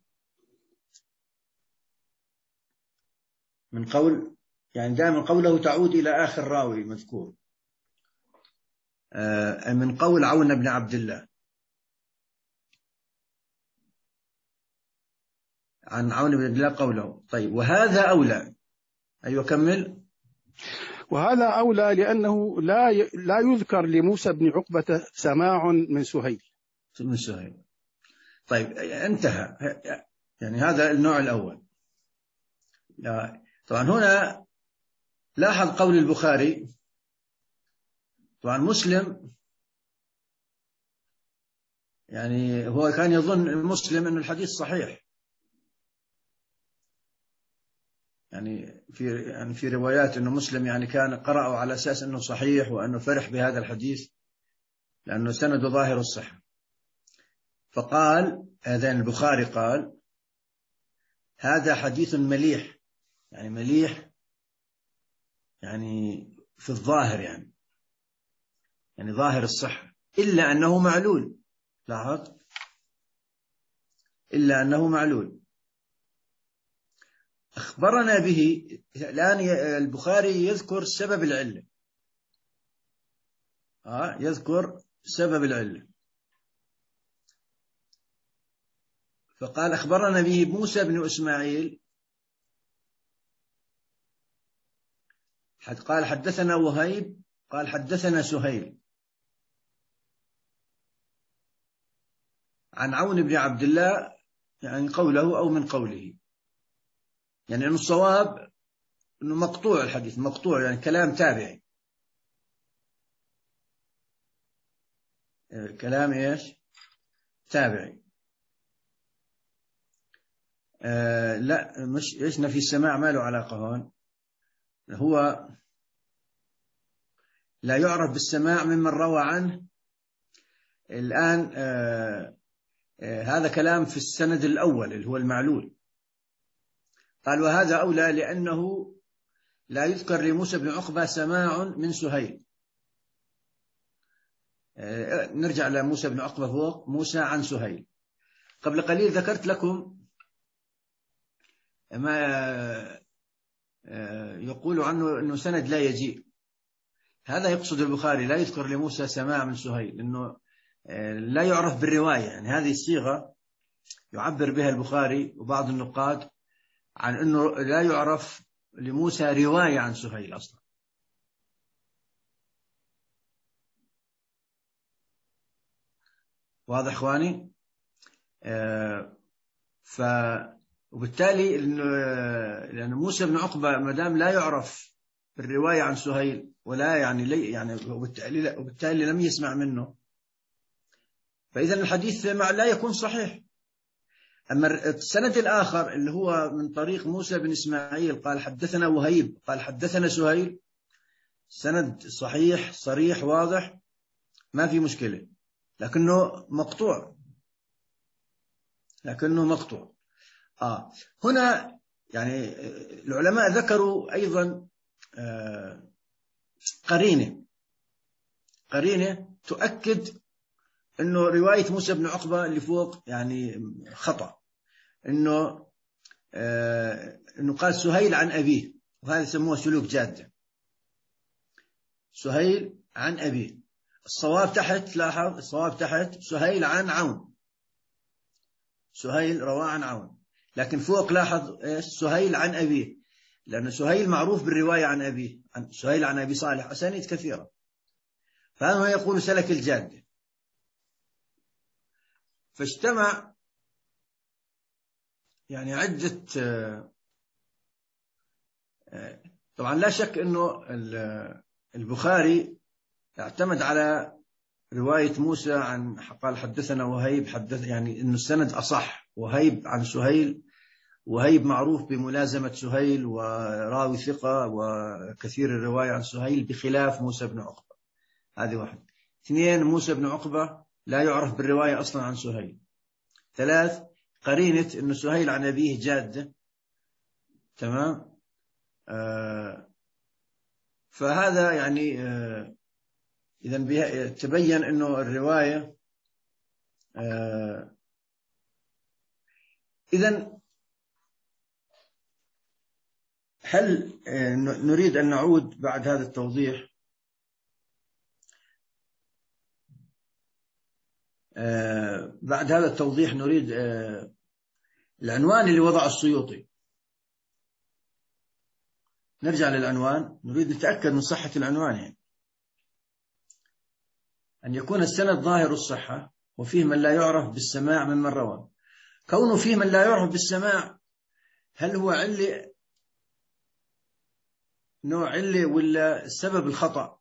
Speaker 1: من قول يعني دائما قوله تعود إلى آخر راوي مذكور. آه من قول عون بن عبد الله عن عون بن عبد الله قوله. طيب وهذا أولى. أيوة كمل.
Speaker 2: وهذا أولى لأنه لا لا يذكر لموسى بن عقبة سماع من سهيل.
Speaker 1: من سهيل. طيب انتهى. يعني هذا النوع الأول. طبعا هنا لاحظ قول البخاري. طبعا مسلم يعني هو كان يظن المسلم أن الحديث صحيح، يعني في يعني في روايات أنه مسلم يعني كان قرأه على أساس أنه صحيح وأنه فرح بهذا الحديث لأنه سند ظاهر الصحة. فقال هذا البخاري قال: هذا حديث مليح. يعني مليح يعني في الظاهر يعني يعني ظاهر الصحة، إلا أنه معلول. لاحظ، إلا أنه معلول. أخبرنا به. الآن البخاري يذكر سبب العلة. آه يذكر سبب العلة. فقال: أخبرنا به موسى بن إسماعيل. قال: حدثنا وهيب. قال: حدثنا سهيل عن عون بن عبد الله، يعني قوله أو من قوله، يعني أنه الصواب أنه مقطوع الحديث، مقطوع يعني كلام تابعي. كلام إيش؟ تابعي. آه لا، مش إيش نفي السماع ما له علاقة هون. هو لا يعرف بالسماع ممن روى عنه. الآن آه آه هذا كلام في السند الأول اللي هو المعلول. قال وهذا أولى لأنه لا يذكر لموسى بن عقبة سماع من سهيل. آه نرجع لموسى بن عقبة فوق، موسى عن سهيل. قبل قليل ذكرت لكم ما آه يقول عنه أنه سند لا يجيء. هذا يقصد البخاري، لا يذكر لموسى سماع من سهيل، أنه لا يعرف بالرواية. يعني هذه الصيغة يعبر بها البخاري وبعض النقاد عن أنه لا يعرف لموسى رواية عن سهيل أصلا. واضح إخواني؟ آه ف وبالتالي لأن موسى بن عقبة ما دام لا يعرف بالرواية عن سهيل ولا يعني لي يعني وبالتالي, وبالتالي لم يسمع منه، فإذا الحديث لا يكون صحيح. أما السند الآخر اللي هو من طريق موسى بن إسماعيل قال حدثنا وهيب قال حدثنا سهيل، سند صحيح صريح واضح ما في مشكلة، لكنه مقطوع لكنه مقطوع آه هنا يعني العلماء ذكروا أيضا آه قرينة قرينة تؤكد أنه رواية موسى بن عقبة اللي فوق يعني خطأ. أنه آه أنه قال سهيل عن أبيه، وهذا يسموه سلوك جادة. سهيل عن أبيه، الصواب تحت، لاحظ الصواب تحت سهيل عن عون، سهيل رواه عن عون، لكن فوق لاحظ سهيل عن أبيه، لأن سهيل معروف بالرواية عن أبيه، عن سهيل عن أبي صالح أسانيد كثيرة. فهذا يقول سلك الجادة. فاجتمع يعني عدة، طبعا لا شك أنه البخاري اعتمد على رواية موسى عن قال حدثنا وهيب حدث، يعني أنه السند أصح، وهيب عن سهيل، وهيب معروف بملازمة سهيل وراوي ثقة وكثير الرواية عن سهيل بخلاف موسى بن عقبة. هذه واحد. اثنين، موسى بن عقبة لا يعرف بالرواية أصلا عن سهيل. ثلاث، قرينة أنه سهيل عن أبيه جادة. تمام. آه فهذا يعني آه إذن تبين أنه الرواية آه إذن هل آه نريد أن نعود بعد هذا التوضيح آه بعد هذا التوضيح نريد آه العنوان اللي وضع السيوطي. نرجع للعنوان، نريد نتأكد من صحة العنوان، يعني أن يكون السند ظاهر الصحة وفيه من لا يعرف بالسماع ممن روى. كونه فيه من لا يعرف بالسماع، هل هو علة نوع علة ولا سبب الخطأ؟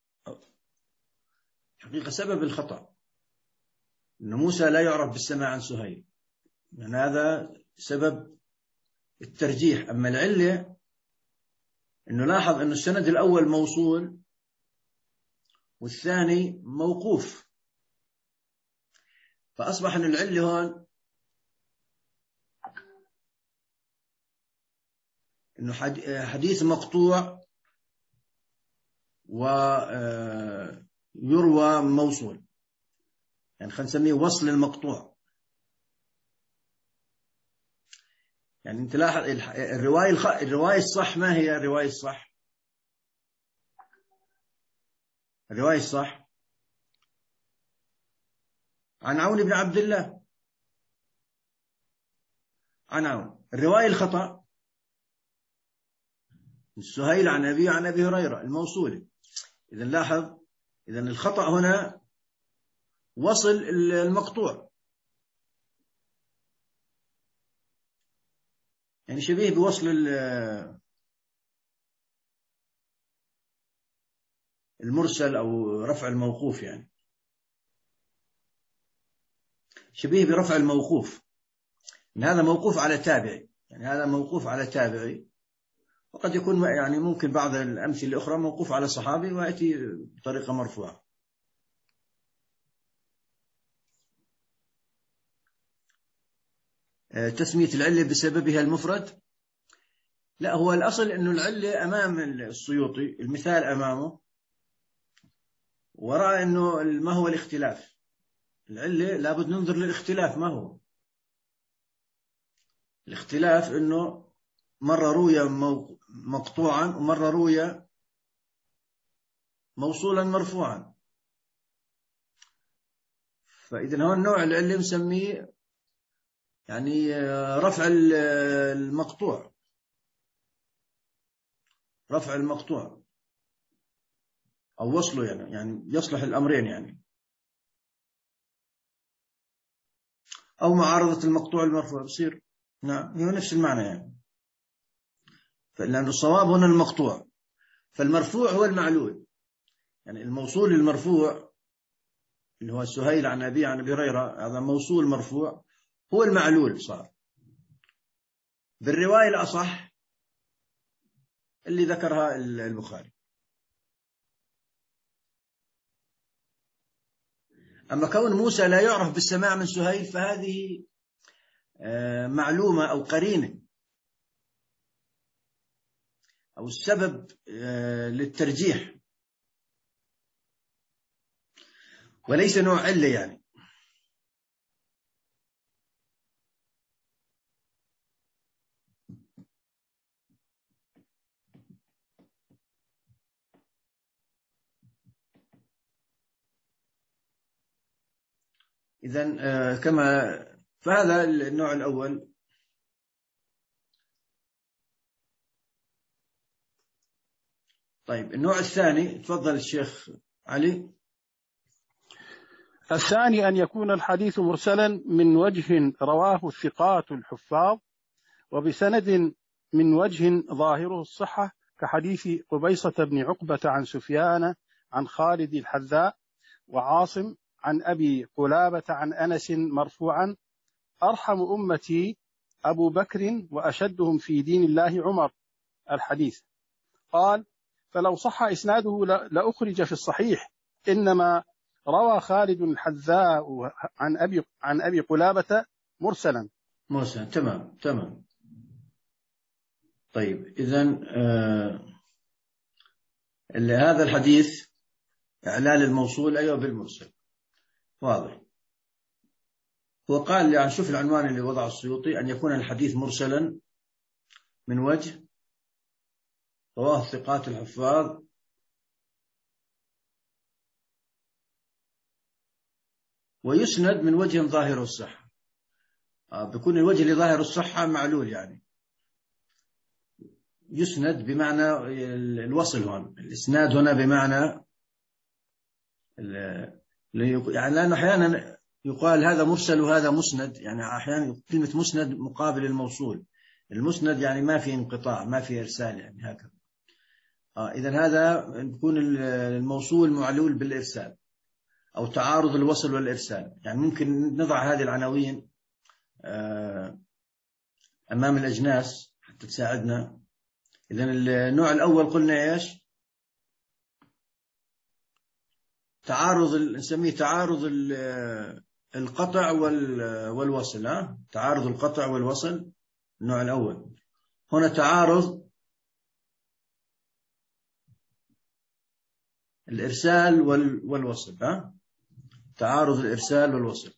Speaker 1: حقيقة سبب الخطأ أن موسى لا يعرف بالسماع عن سهيل، يعني هذا سبب الترجيح. أما العلة أنه لاحظ أن السند الأول موصول والثاني موقوف، فأصبح أن العلة هون أنه حديث مقطوع ويروى موصول، يعني خلينا نسميه وصل المقطوع. يعني انت لاحظ الرواية الخ... الرواية الصح ما هي الرواية الصح؟ الرواية الصح عن عون بن عبد الله، عن عون. الرواية الخطأ سهيل عن أبي عن أبي هريرة الموصولة. إذا لاحظ، إذا الخطأ هنا وصل المقطوع، يعني شبيه بوصل المرسل أو رفع الموقوف، يعني شبيه برفع الموقوف. هذا موقوف على تابعي، يعني هذا موقوف على تابعي، وقد يكون يعني ممكن بعض الأمثلة الأخرى موقوف على صحابي ويأتي بطريقة مرفوعة. تسمية العلة بسببها المفرد، لا، هو الأصل أنه العلة أمام السيوطي، المثال أمامه، ورأى أنه ما هو الاختلاف. العلة لابد ننظر للاختلاف، ما هو الاختلاف؟ أنه مرة روية مقطوعا ومرة روية موصولا مرفوعا. فإذا هو النوع العلة نسميه يعني رفع المقطوع، رفع المقطوع أو وصله، يعني يعني يصلح الأمرين يعني، أو معارضة المقطوع المرفوع بصير. نعم، هو نفس المعنى يعني، لأن الصواب هنا المقطوع، فالمرفوع هو المعلول، يعني الموصول المرفوع اللي هو سهيل عن أبي عن أبي هريرة، هذا موصول مرفوع هو المعلول صار. بالرواية الأصح اللي ذكرها البخاري. أما كون موسى لا يعرف بالسماع من سهيل فهذه معلومة أو قرينة أو السبب للترجيح، وليس نوع علة يعني. إذن كما فهذا النوع الأول. طيب النوع الثاني، تفضل الشيخ علي.
Speaker 2: الثاني أن يكون الحديث مرسلا من وجه رواه الثقات الحفاظ وبسند من وجه ظاهره الصحة، كحديث قبيصة بن عقبة عن سفيان عن خالد الحذاء وعاصم عن أبي قلابة عن أنس مرفوعا: أرحم أمتي أبو بكر وأشدهم في دين الله عمر. الحديث. قال: فلو صح إسناده لأخرج في الصحيح، إنما روى خالد الحذاء عن أبي عن أبي قلابة مرسلا.
Speaker 1: مرسلا، تمام تمام. طيب إذن آه هذا الحديث إعلال الموصول أيوة بالمرسل، واضح. هو قال يعني شوف العنوان اللي وضع السيوطي: أن يكون الحديث مرسلا من وجه رواه الثقات الحفاظ ويسند من وجه ظاهر الصحة. آه بيكون الوجه اللي ظاهر الصحة معلول، يعني يسند بمعنى الوصل. هون الإسناد هنا بمعنى يعني، لأنه أحيانا يقال هذا مرسل وهذا مسند، يعني أحيانا كلمة مسند مقابل الموصول. المسند يعني ما في انقطاع، ما في إرسال، يعني هكذا. آه إذن هذا يكون الموصول معلول بالإرسال أو تعارض الوصل والإرسال. يعني ممكن نضع هذه العناوين آه أمام الأجناس حتى تساعدنا. إذن النوع الأول قلنا إيش؟ تعارض، نسميه تعارض القطع والوصل. ها تعارض القطع والوصل النوع الأول. هنا تعارض الإرسال والوصل. ها تعارض الإرسال والوصل.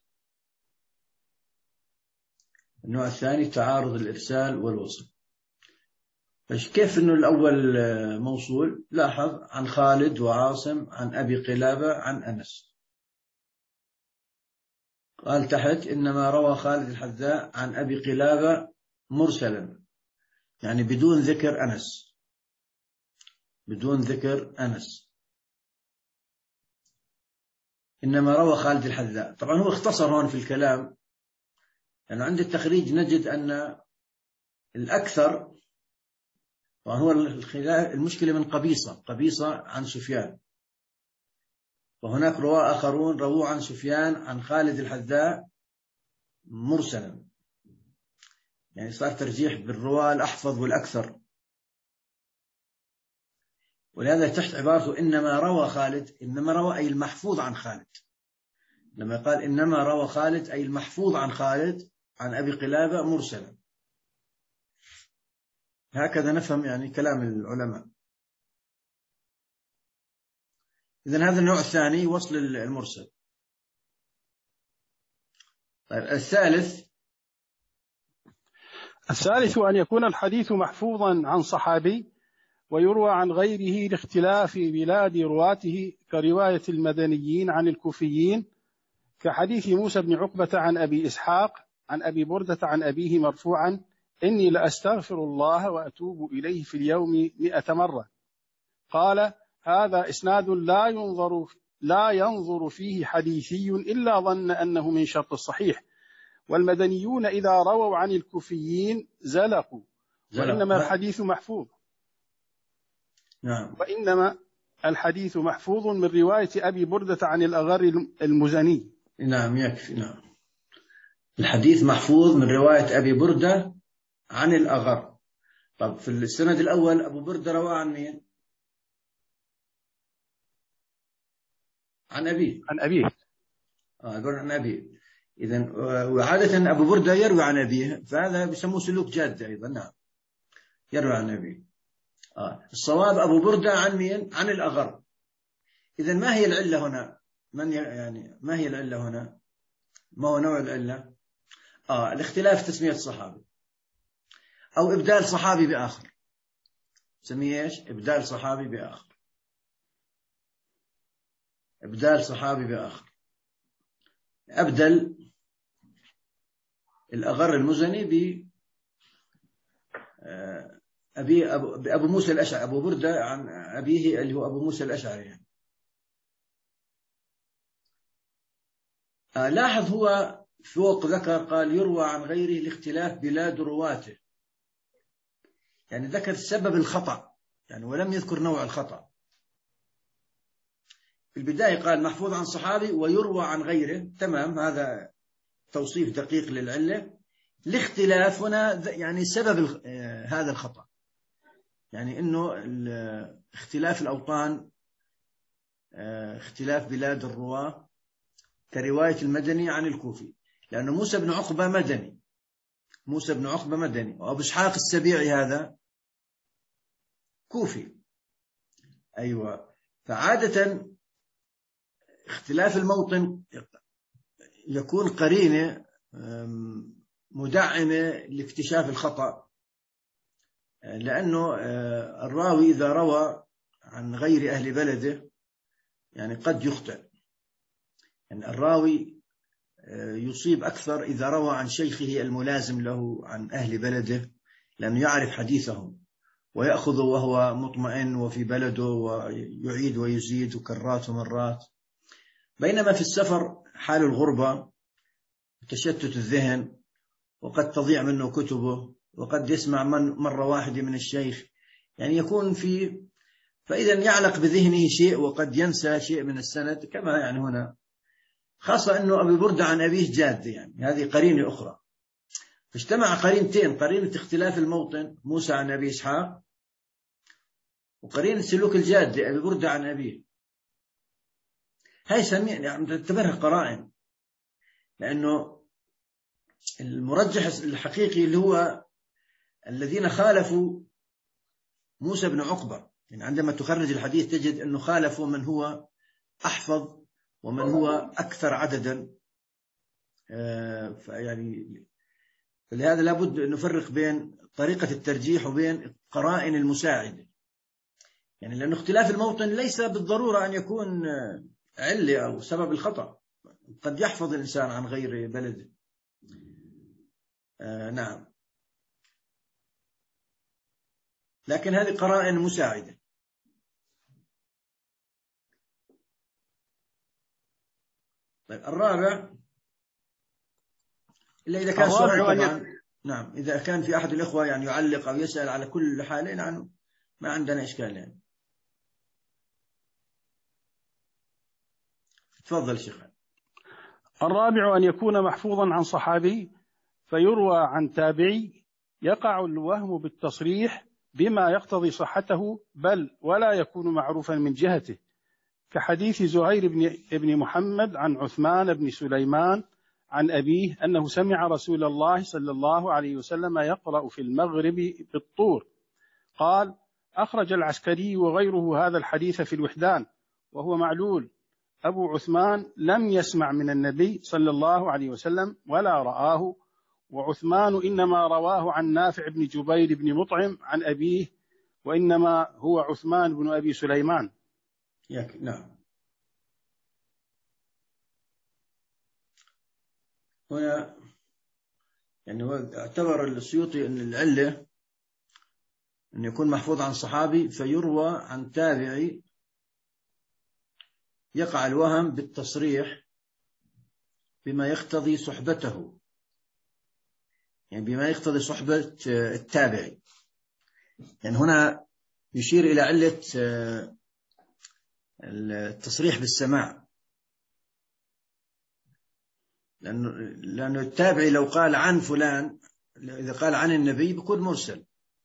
Speaker 1: النوع الثاني تعارض الإرسال والوصل. كيف إنه الأول موصول؟ لاحظ: عن خالد وعاصم عن أبي قلابة عن أنس. قال تحت: إنما روى خالد الحذاء عن أبي قلابة مرسلا، يعني بدون ذكر أنس، بدون ذكر أنس. إنما روى خالد الحذاء. طبعا هو اختصر هون في الكلام، لأنه يعني عند التخريج نجد أن الأكثر، وهو المشكلة من قبيصة قبيصة عن سفيان، وهناك رواة آخرون رووا عن سفيان عن خالد الحذاء مرسلا. يعني صار ترجيح بالرواة الأحفظ والأكثر. ولهذا تحت عبارته إنما روى خالد، إنما روى أي المحفوظ عن خالد. لما قال إنما روى خالد أي المحفوظ عن خالد عن أبي قلابة مرسلا. هكذا نفهم يعني كلام العلماء. إذن هذا النوع الثاني وصل المرسل. طيب الثالث
Speaker 2: الثالث أن يكون الحديث محفوظا عن صحابي ويروى عن غيره لاختلاف بلاد رواته، كرواية المدنيين عن الكوفيين، كحديث موسى بن عقبة عن أبي إسحاق عن أبي بردة عن أبيه مرفوعا: إني لأستغفر الله وأتوب إليه في اليوم مئة مرة. قال: هذا إسناد لا ينظر لا ينظر فيه حديثي إلا ظن أنه من شرط الصحيح، والمدنيون إذا رووا عن الكوفيين زلقوا، وإنما الحديث محفوظ.
Speaker 1: نعم.
Speaker 2: وإنما الحديث محفوظ من رواية أبي بردة عن الأغر المزني.
Speaker 1: نعم يكفي. نعم، الحديث محفوظ من رواية أبي بردة عن الأغر. طب في السند الأول أبو بردة روى عن مين؟ عن أبيه.
Speaker 2: عن أبيه.
Speaker 1: آه عن أبيه. إذن وعادة أبو بردة يروي عن أبيه، فهذا بيسموه سلوك جاد أيضا. نعم، يروي عن أبيه. آه. الصواب أبو بردة عن مين؟ عن الأغر. إذن ما هي العلة هنا؟ من يعني ما هي العلة هنا؟ ما هو نوع العلة؟ آه الاختلاف تسمية الصحابي أو إبدال صحابي بآخر. سميه إيش؟ إبدال صحابي بآخر. إبدال صحابي بآخر. أبدل الأغر المزني ب أبي أبو موسى الأشعري، أبو بردة عن أبيه اللي هو أبو موسى الأشعري يعني. آه لاحظ هو فوق ذكر قال يروى عن غيره لاختلاف بلاد رواته، يعني ذكر سبب الخطأ يعني، ولم يذكر نوع الخطأ. في البداية قال محفوظ عن صحابي ويروى عن غيره، تمام، هذا توصيف دقيق للعلة. الاختلاف هنا يعني سبب هذا الخطأ، يعني إنه اختلاف الأوطان، اختلاف بلاد الرواة، كرواية المدني عن الكوفي، لأنه موسى بن عقبة مدني، موسى بن عقبة مدني، وأبو إسحاق السبيعي هذا كوفي. أيوة، فعادة اختلاف الموطن يكون قرينة مدعمة لاكتشاف الخطأ، لأنه الراوي إذا روى عن غير أهل بلده يعني قد يخطئ. يعني الراوي يصيب أكثر إذا روى عن شيخه الملازم له عن أهل بلده، لأنه يعرف حديثهم ويأخذه وهو مطمئن وفي بلده ويعيد ويزيد كرات ومرات. بينما في السفر حال الغربة وتشتت الذهن، وقد تضيع منه كتبه، وقد يسمع من مرة واحدة من الشيخ، يعني يكون في، فإذا يعلق بذهنه شيء وقد ينسى شيء من السند، كما يعني هنا، خاصة أنه أبي بردة عن أبيه جاد، يعني هذه قرينة أخرى. فاجتمع قرينتين، قرينة اختلاف الموطن موسى عن أبي إسحاق، وقرينة سلوك الجاد أبي بردة عن أبيه. هاي سمي يعني تعتبرها قرائن، لأنه المرجح الحقيقي اللي هو الذين خالفوا موسى بن عقبة، يعني عندما تخرج الحديث تجد أنه خالفوا من هو أحفظ ومن هو أكثر عددا. يعني فلهذا لابد أن نفرق بين طريقة الترجيح وبين قرائن المساعدة، يعني لأن اختلاف الموطن ليس بالضرورة أن يكون علة أو سبب الخطأ، قد يحفظ الإنسان عن غير بلده. آه نعم، لكن هذه قرائن مساعدة. طيب الرابع، إلا إذا كان سؤال طبعا. نعم، إذا كان في أحد الإخوة يعني يعلق أو يسأل على كل حالين عنه ما عندنا إشكال يعني. تفضل شيخ.
Speaker 2: الرابع أن يكون محفوظا عن صحابي فيروى عن تابعي يقع الوهم بالتصريح بما يقتضي صحته، بل ولا يكون معروفا من جهته، كحديث زهير بن ابن محمد عن عثمان بن سليمان عن أبيه أنه سمع رسول الله صلى الله عليه وسلم يقرأ في المغرب بالطور. قال: أخرج العسكري وغيره هذا الحديث في الوحدان، وهو معلول. أبو عثمان لم يسمع من النبي صلى الله عليه وسلم ولا رآه، وعثمان إنما رواه عن نافع بن جبير بن مطعم عن أبيه، وإنما هو عثمان بن أبي سليمان.
Speaker 1: نعم. هنا يعني اعتبر السيوطي أن العلة أن يكون محفوظ عن صحابي فيروى عن تابعي، يقع الوهم بالتصريح بما يقتضي صحبته، يعني بما يقتضي صحبة التابعي. يعني هنا يشير إلى علة التصريح بالسماع، لأنه, لأنه التابعي لو قال عن فلان، إذا قال عن النبي بيكون مرسل.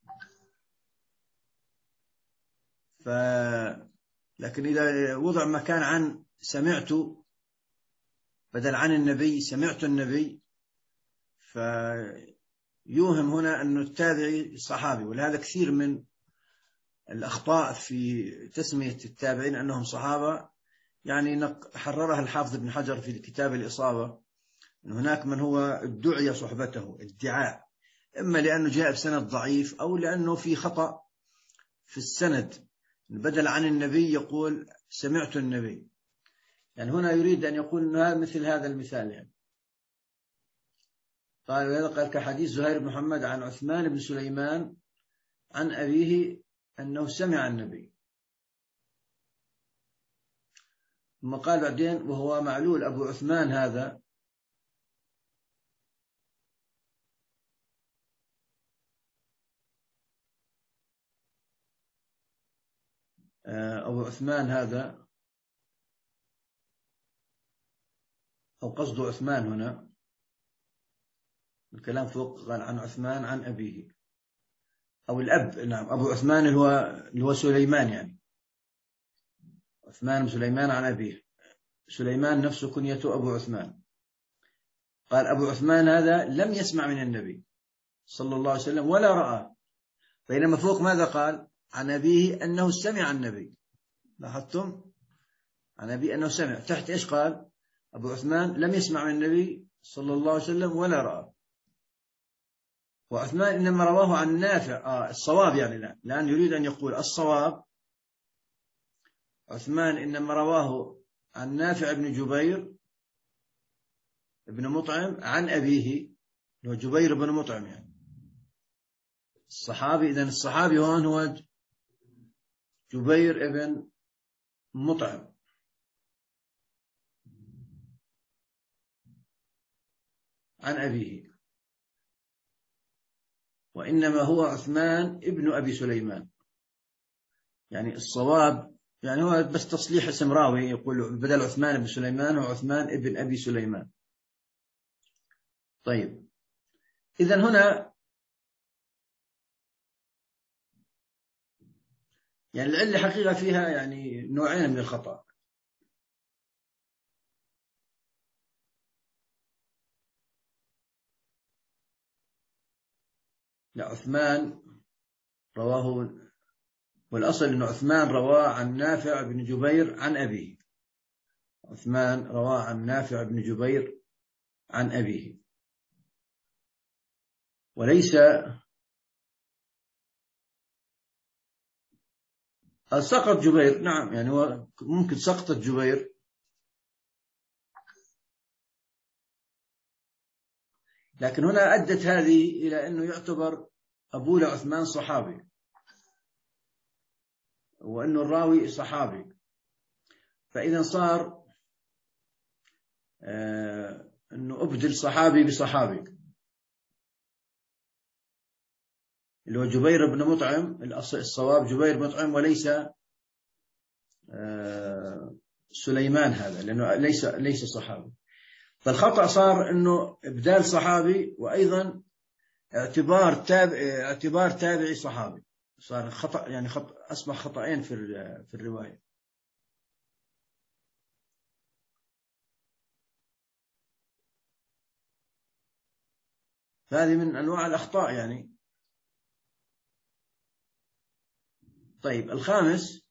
Speaker 1: ف لكن إذا وضع مكان عن سمعت بدل عن النبي سمعت النبي، فيوهم هنا أنه التابعي صحابي. ولهذا كثير من الأخطاء في تسمية التابعين أنهم صحابة يعني حررها الحافظ ابن حجر في كتاب الإصابة، أن هناك من هو ادعي صحبته ادعاء، إما لأنه جاء بسند ضعيف أو لأنه في خطأ في السند، بدل عن النبي يقول سمعت النبي. يعني هنا يريد أن يقول مثل هذا المثال. يعني قال هذا قال كحديث زهير بن محمد عن عثمان بن سليمان عن أبيه أنه سمع النبي، ثم قال بعدين وهو معلول أبو عثمان هذا أبو عثمان هذا أو قصد عثمان هنا، الكلام فوق قال عن عثمان عن أبيه أو الأب. نعم، أبو عثمان اللي هو اللي هو سليمان، يعني عثمان بن سليمان عن أبيه، سليمان نفسه كنيته أبو عثمان. قال أبو عثمان هذا لم يسمع من النبي صلى الله عليه وسلم ولا رأى، بينما فوق ماذا قال؟ عن أبيه أنه سمع النبي. لاحظتم؟ عن أبيه أنه سمع، تحت إيش قال؟ أبو عثمان لم يسمع من النبي صلى الله عليه وسلم ولا رأى. وعثمان إنما رواه عن نافع. آه الصواب يعني الآن الآن يريد أن يقول الصواب عثمان إنما رواه عن نافع بن جبير ابن مطعم عن أبيه، هو جبير بن مطعم يعني الصحابي. إذن الصحابي هون هو جبير ابن مطعم عن أبيه، وإنما هو عثمان ابن أبي سليمان. يعني الصواب يعني هو بس تصليح اسم راوي، يقول بدل عثمان بن سليمان وعثمان ابن أبي سليمان. طيب، إذن هنا يعني العلة حقيقة فيها يعني نوعين من الخطأ. لا، عثمان رواه، والأصل أن عثمان رواه عن نافع بن جبير عن أبيه، عثمان رواه عن نافع بن جبير عن أبيه، وليس سقط جبير. نعم، يعني هو ممكن سقطت جبير، لكن هنا أدت هذه إلى أنه يعتبر أبو لعثمان صحابي، وأنه الراوي صحابي، فإذا صار آه أنه أبدل صحابي بصحابي اللي هو جبير بن مطعم. الصواب جبير بن مطعم وليس آه سليمان هذا، لأنه ليس ليس صحابي. فالخطأ صار أنه إبدال صحابي وأيضا اعتبار تابع اعتبار تابعي صحابي، صار خطأ، يعني خطأ، أصبح خطأين في في الرواية. هذه من أنواع الأخطاء يعني. طيب الخامس،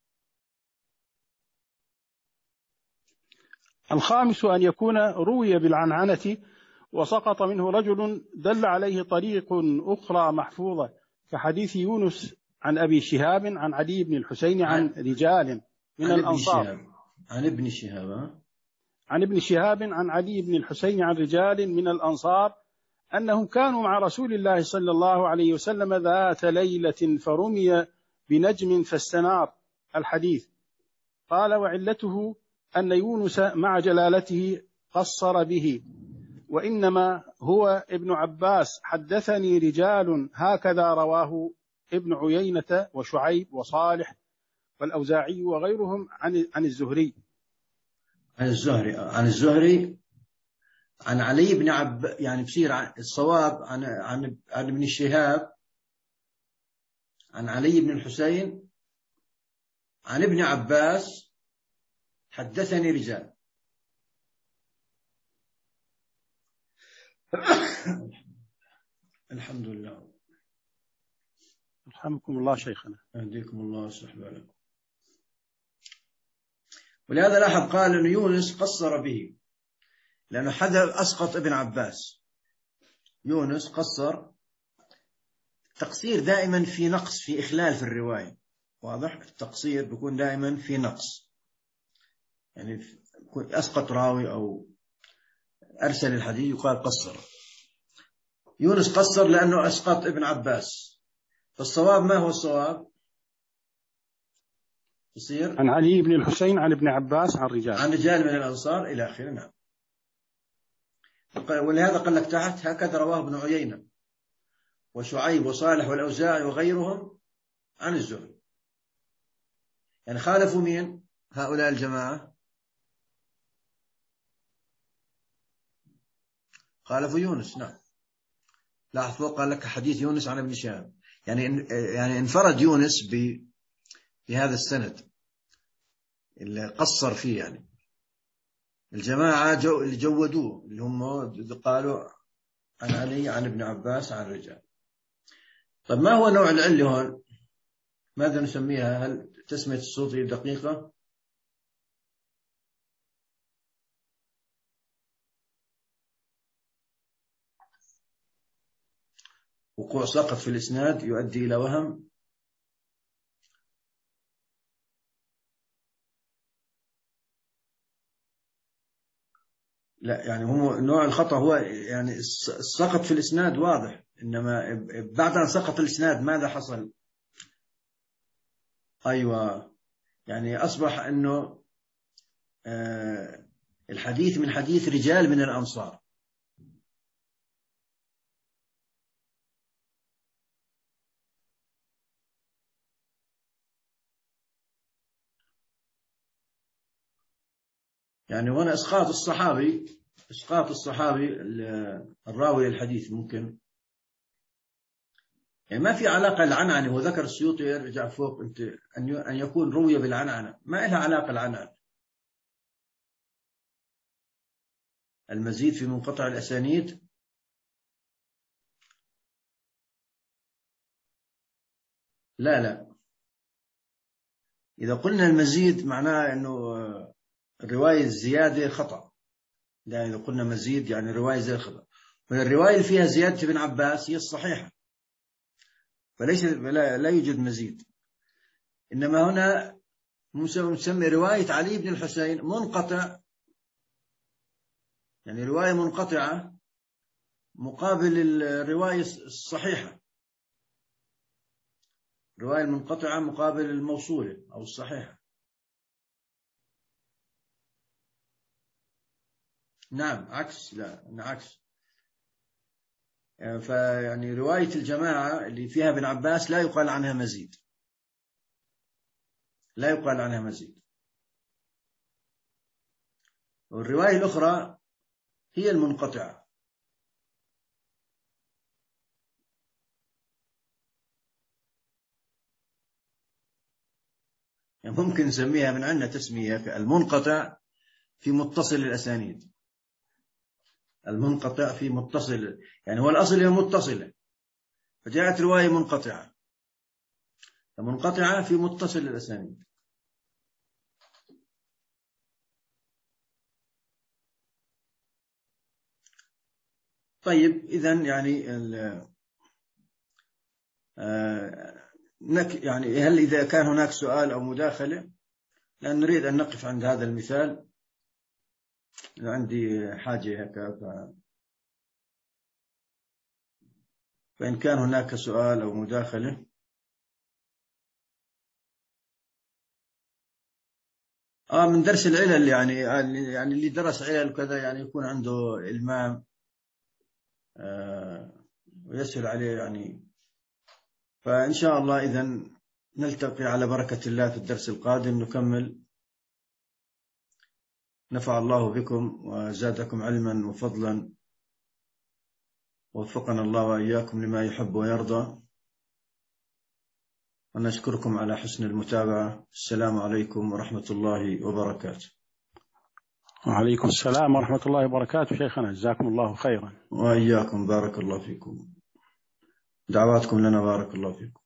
Speaker 2: الخامس أن يكون روي بالعنعنة وسقط منه رجل دل عليه طريق أخرى محفوظة، كحديث يونس عن أبي شهاب عن علي بن الحسين عن رجال من
Speaker 1: عن ابن
Speaker 2: الأنصار
Speaker 1: شهاب عن ابن شهاب
Speaker 2: عن ابن شهاب عن علي بن الحسين عن رجال من الأنصار أنهم كانوا مع رسول الله صلى الله عليه وسلم ذات ليلة فرمي بنجم فاستنار. الحديث. قال: وعلته أن يونس مع جلالته قصر به، وإنما هو ابن عباس حدثني رجال، هكذا رواه ابن عيينة وشعيب وصالح والأوزاعي وغيرهم عن عن الزهري
Speaker 1: عن الزهري عن الزهري عن علي بن عب يعني بصير الصواب عن عن عن ابن شهاب عن علي بن الحسين عن ابن عباس حدثني رجال. الحمد لله.
Speaker 2: رحمكم الله شيخنا.
Speaker 1: يهديكم الله ويصلح بالكم. ولهذا لاحظ قال أن يونس قصر به، لأنه حذف أسقط ابن عباس. يونس قصر. التقصير دائما في نقص، في إخلال في الرواية، واضح؟ التقصير بيكون دائما في نقص، يعني أسقط راوي أو أرسل الحديث يقال قصر. يونس قصر لأنه أسقط ابن عباس، فالصواب ما هو الصواب؟ يصير
Speaker 2: عن علي بن الحسين عن ابن عباس عن رجال
Speaker 1: عن رجال من الأنصار إلى آخره. نعم. ولهذا قال لك تحت: هكذا رواه ابن عيينة وشعيب وصالح والأوزاعي وغيرهم عن الزهري. يعني خالفوا مين هؤلاء الجماعة؟ خالفوا يونس. نعم. لاحظ فوق قال لك حديث يونس عن ابن شهاب، يعني يعني انفرد يونس بهذا السند اللي قصر فيه. يعني الجماعة جو اللي جودوه اللي هم قالوا عن علي عن ابن عباس عن رجال. طيب ما هو نوع العلة هون؟ ماذا نسميها؟ هل تسمية الصوت دقيقة؟ وقوع سقط في الإسناد يؤدي إلى وهم. لا، يعني هو نوع الخطأ هو يعني السقط في الإسناد واضح، إنما بعد أن سقط الإسناد ماذا حصل؟ أيوة، يعني أصبح أنه آه الحديث من حديث رجال من الأنصار. يعني هنا إسقاط الصحابي إسقاط الصحابي الراوي الحديث ممكن، يعني ما في علاقة العنعنة. وذكر السيوطي يرجع فوق أنت أن يكون روي بالعنعنة، ما لها علاقة العنعنة. المزيد في منقطع الأسانيد لا لا إذا قلنا المزيد معناه أنه الرواية الزيادة خطأ. لا، إذا قلنا مزيد يعني رواية زي خطأ. والرواية اللي فيها زيادة ابن عباس هي الصحيحة، فليس لا, لا يوجد مزيد. إنما هنا نسمي رواية علي بن الحسين منقطع، يعني رواية منقطعة مقابل الرواية الصحيحة. رواية المنقطعة مقابل الموصولة أو الصحيحة. نعم عكس، لا عكس. فيعني رواية الجماعة اللي فيها ابن عباس لا يقال عنها مزيد، لا يقال عنها مزيد. والرواية الأخرى هي المنقطعة. يعني ممكن نسميها من عندنا تسمية المنقطع في متصل الأسانيد. المنقطع في متصل، يعني هو الأصل هي متصلة فجاءت رواية منقطعة، فمنقطعة في متصل الأسانيد. طيب إذن يعني آه يعني هل إذا كان هناك سؤال أو مداخلة، لأن نريد أن نقف عند هذا المثال، عندي حاجة هكا، فإن كان هناك سؤال أو مداخلة. آه من درس العلل، يعني يعني اللي درس علل كذا يعني يكون عنده إلمام آه ويسهل عليه يعني. فإن شاء الله إذن نلتقي على بركة الله في الدرس القادم نكمل. نفع الله بكم وزادكم علما وفضلا، ووفقنا الله وإياكم لما يحب ويرضى، ونشكركم على حسن المتابعة. السلام عليكم ورحمة الله وبركاته.
Speaker 2: وعليكم السلام ورحمة الله وبركاته شيخنا، جزاكم الله خيرا.
Speaker 1: وإياكم، بارك الله فيكم، دعواتكم لنا، بارك الله فيكم.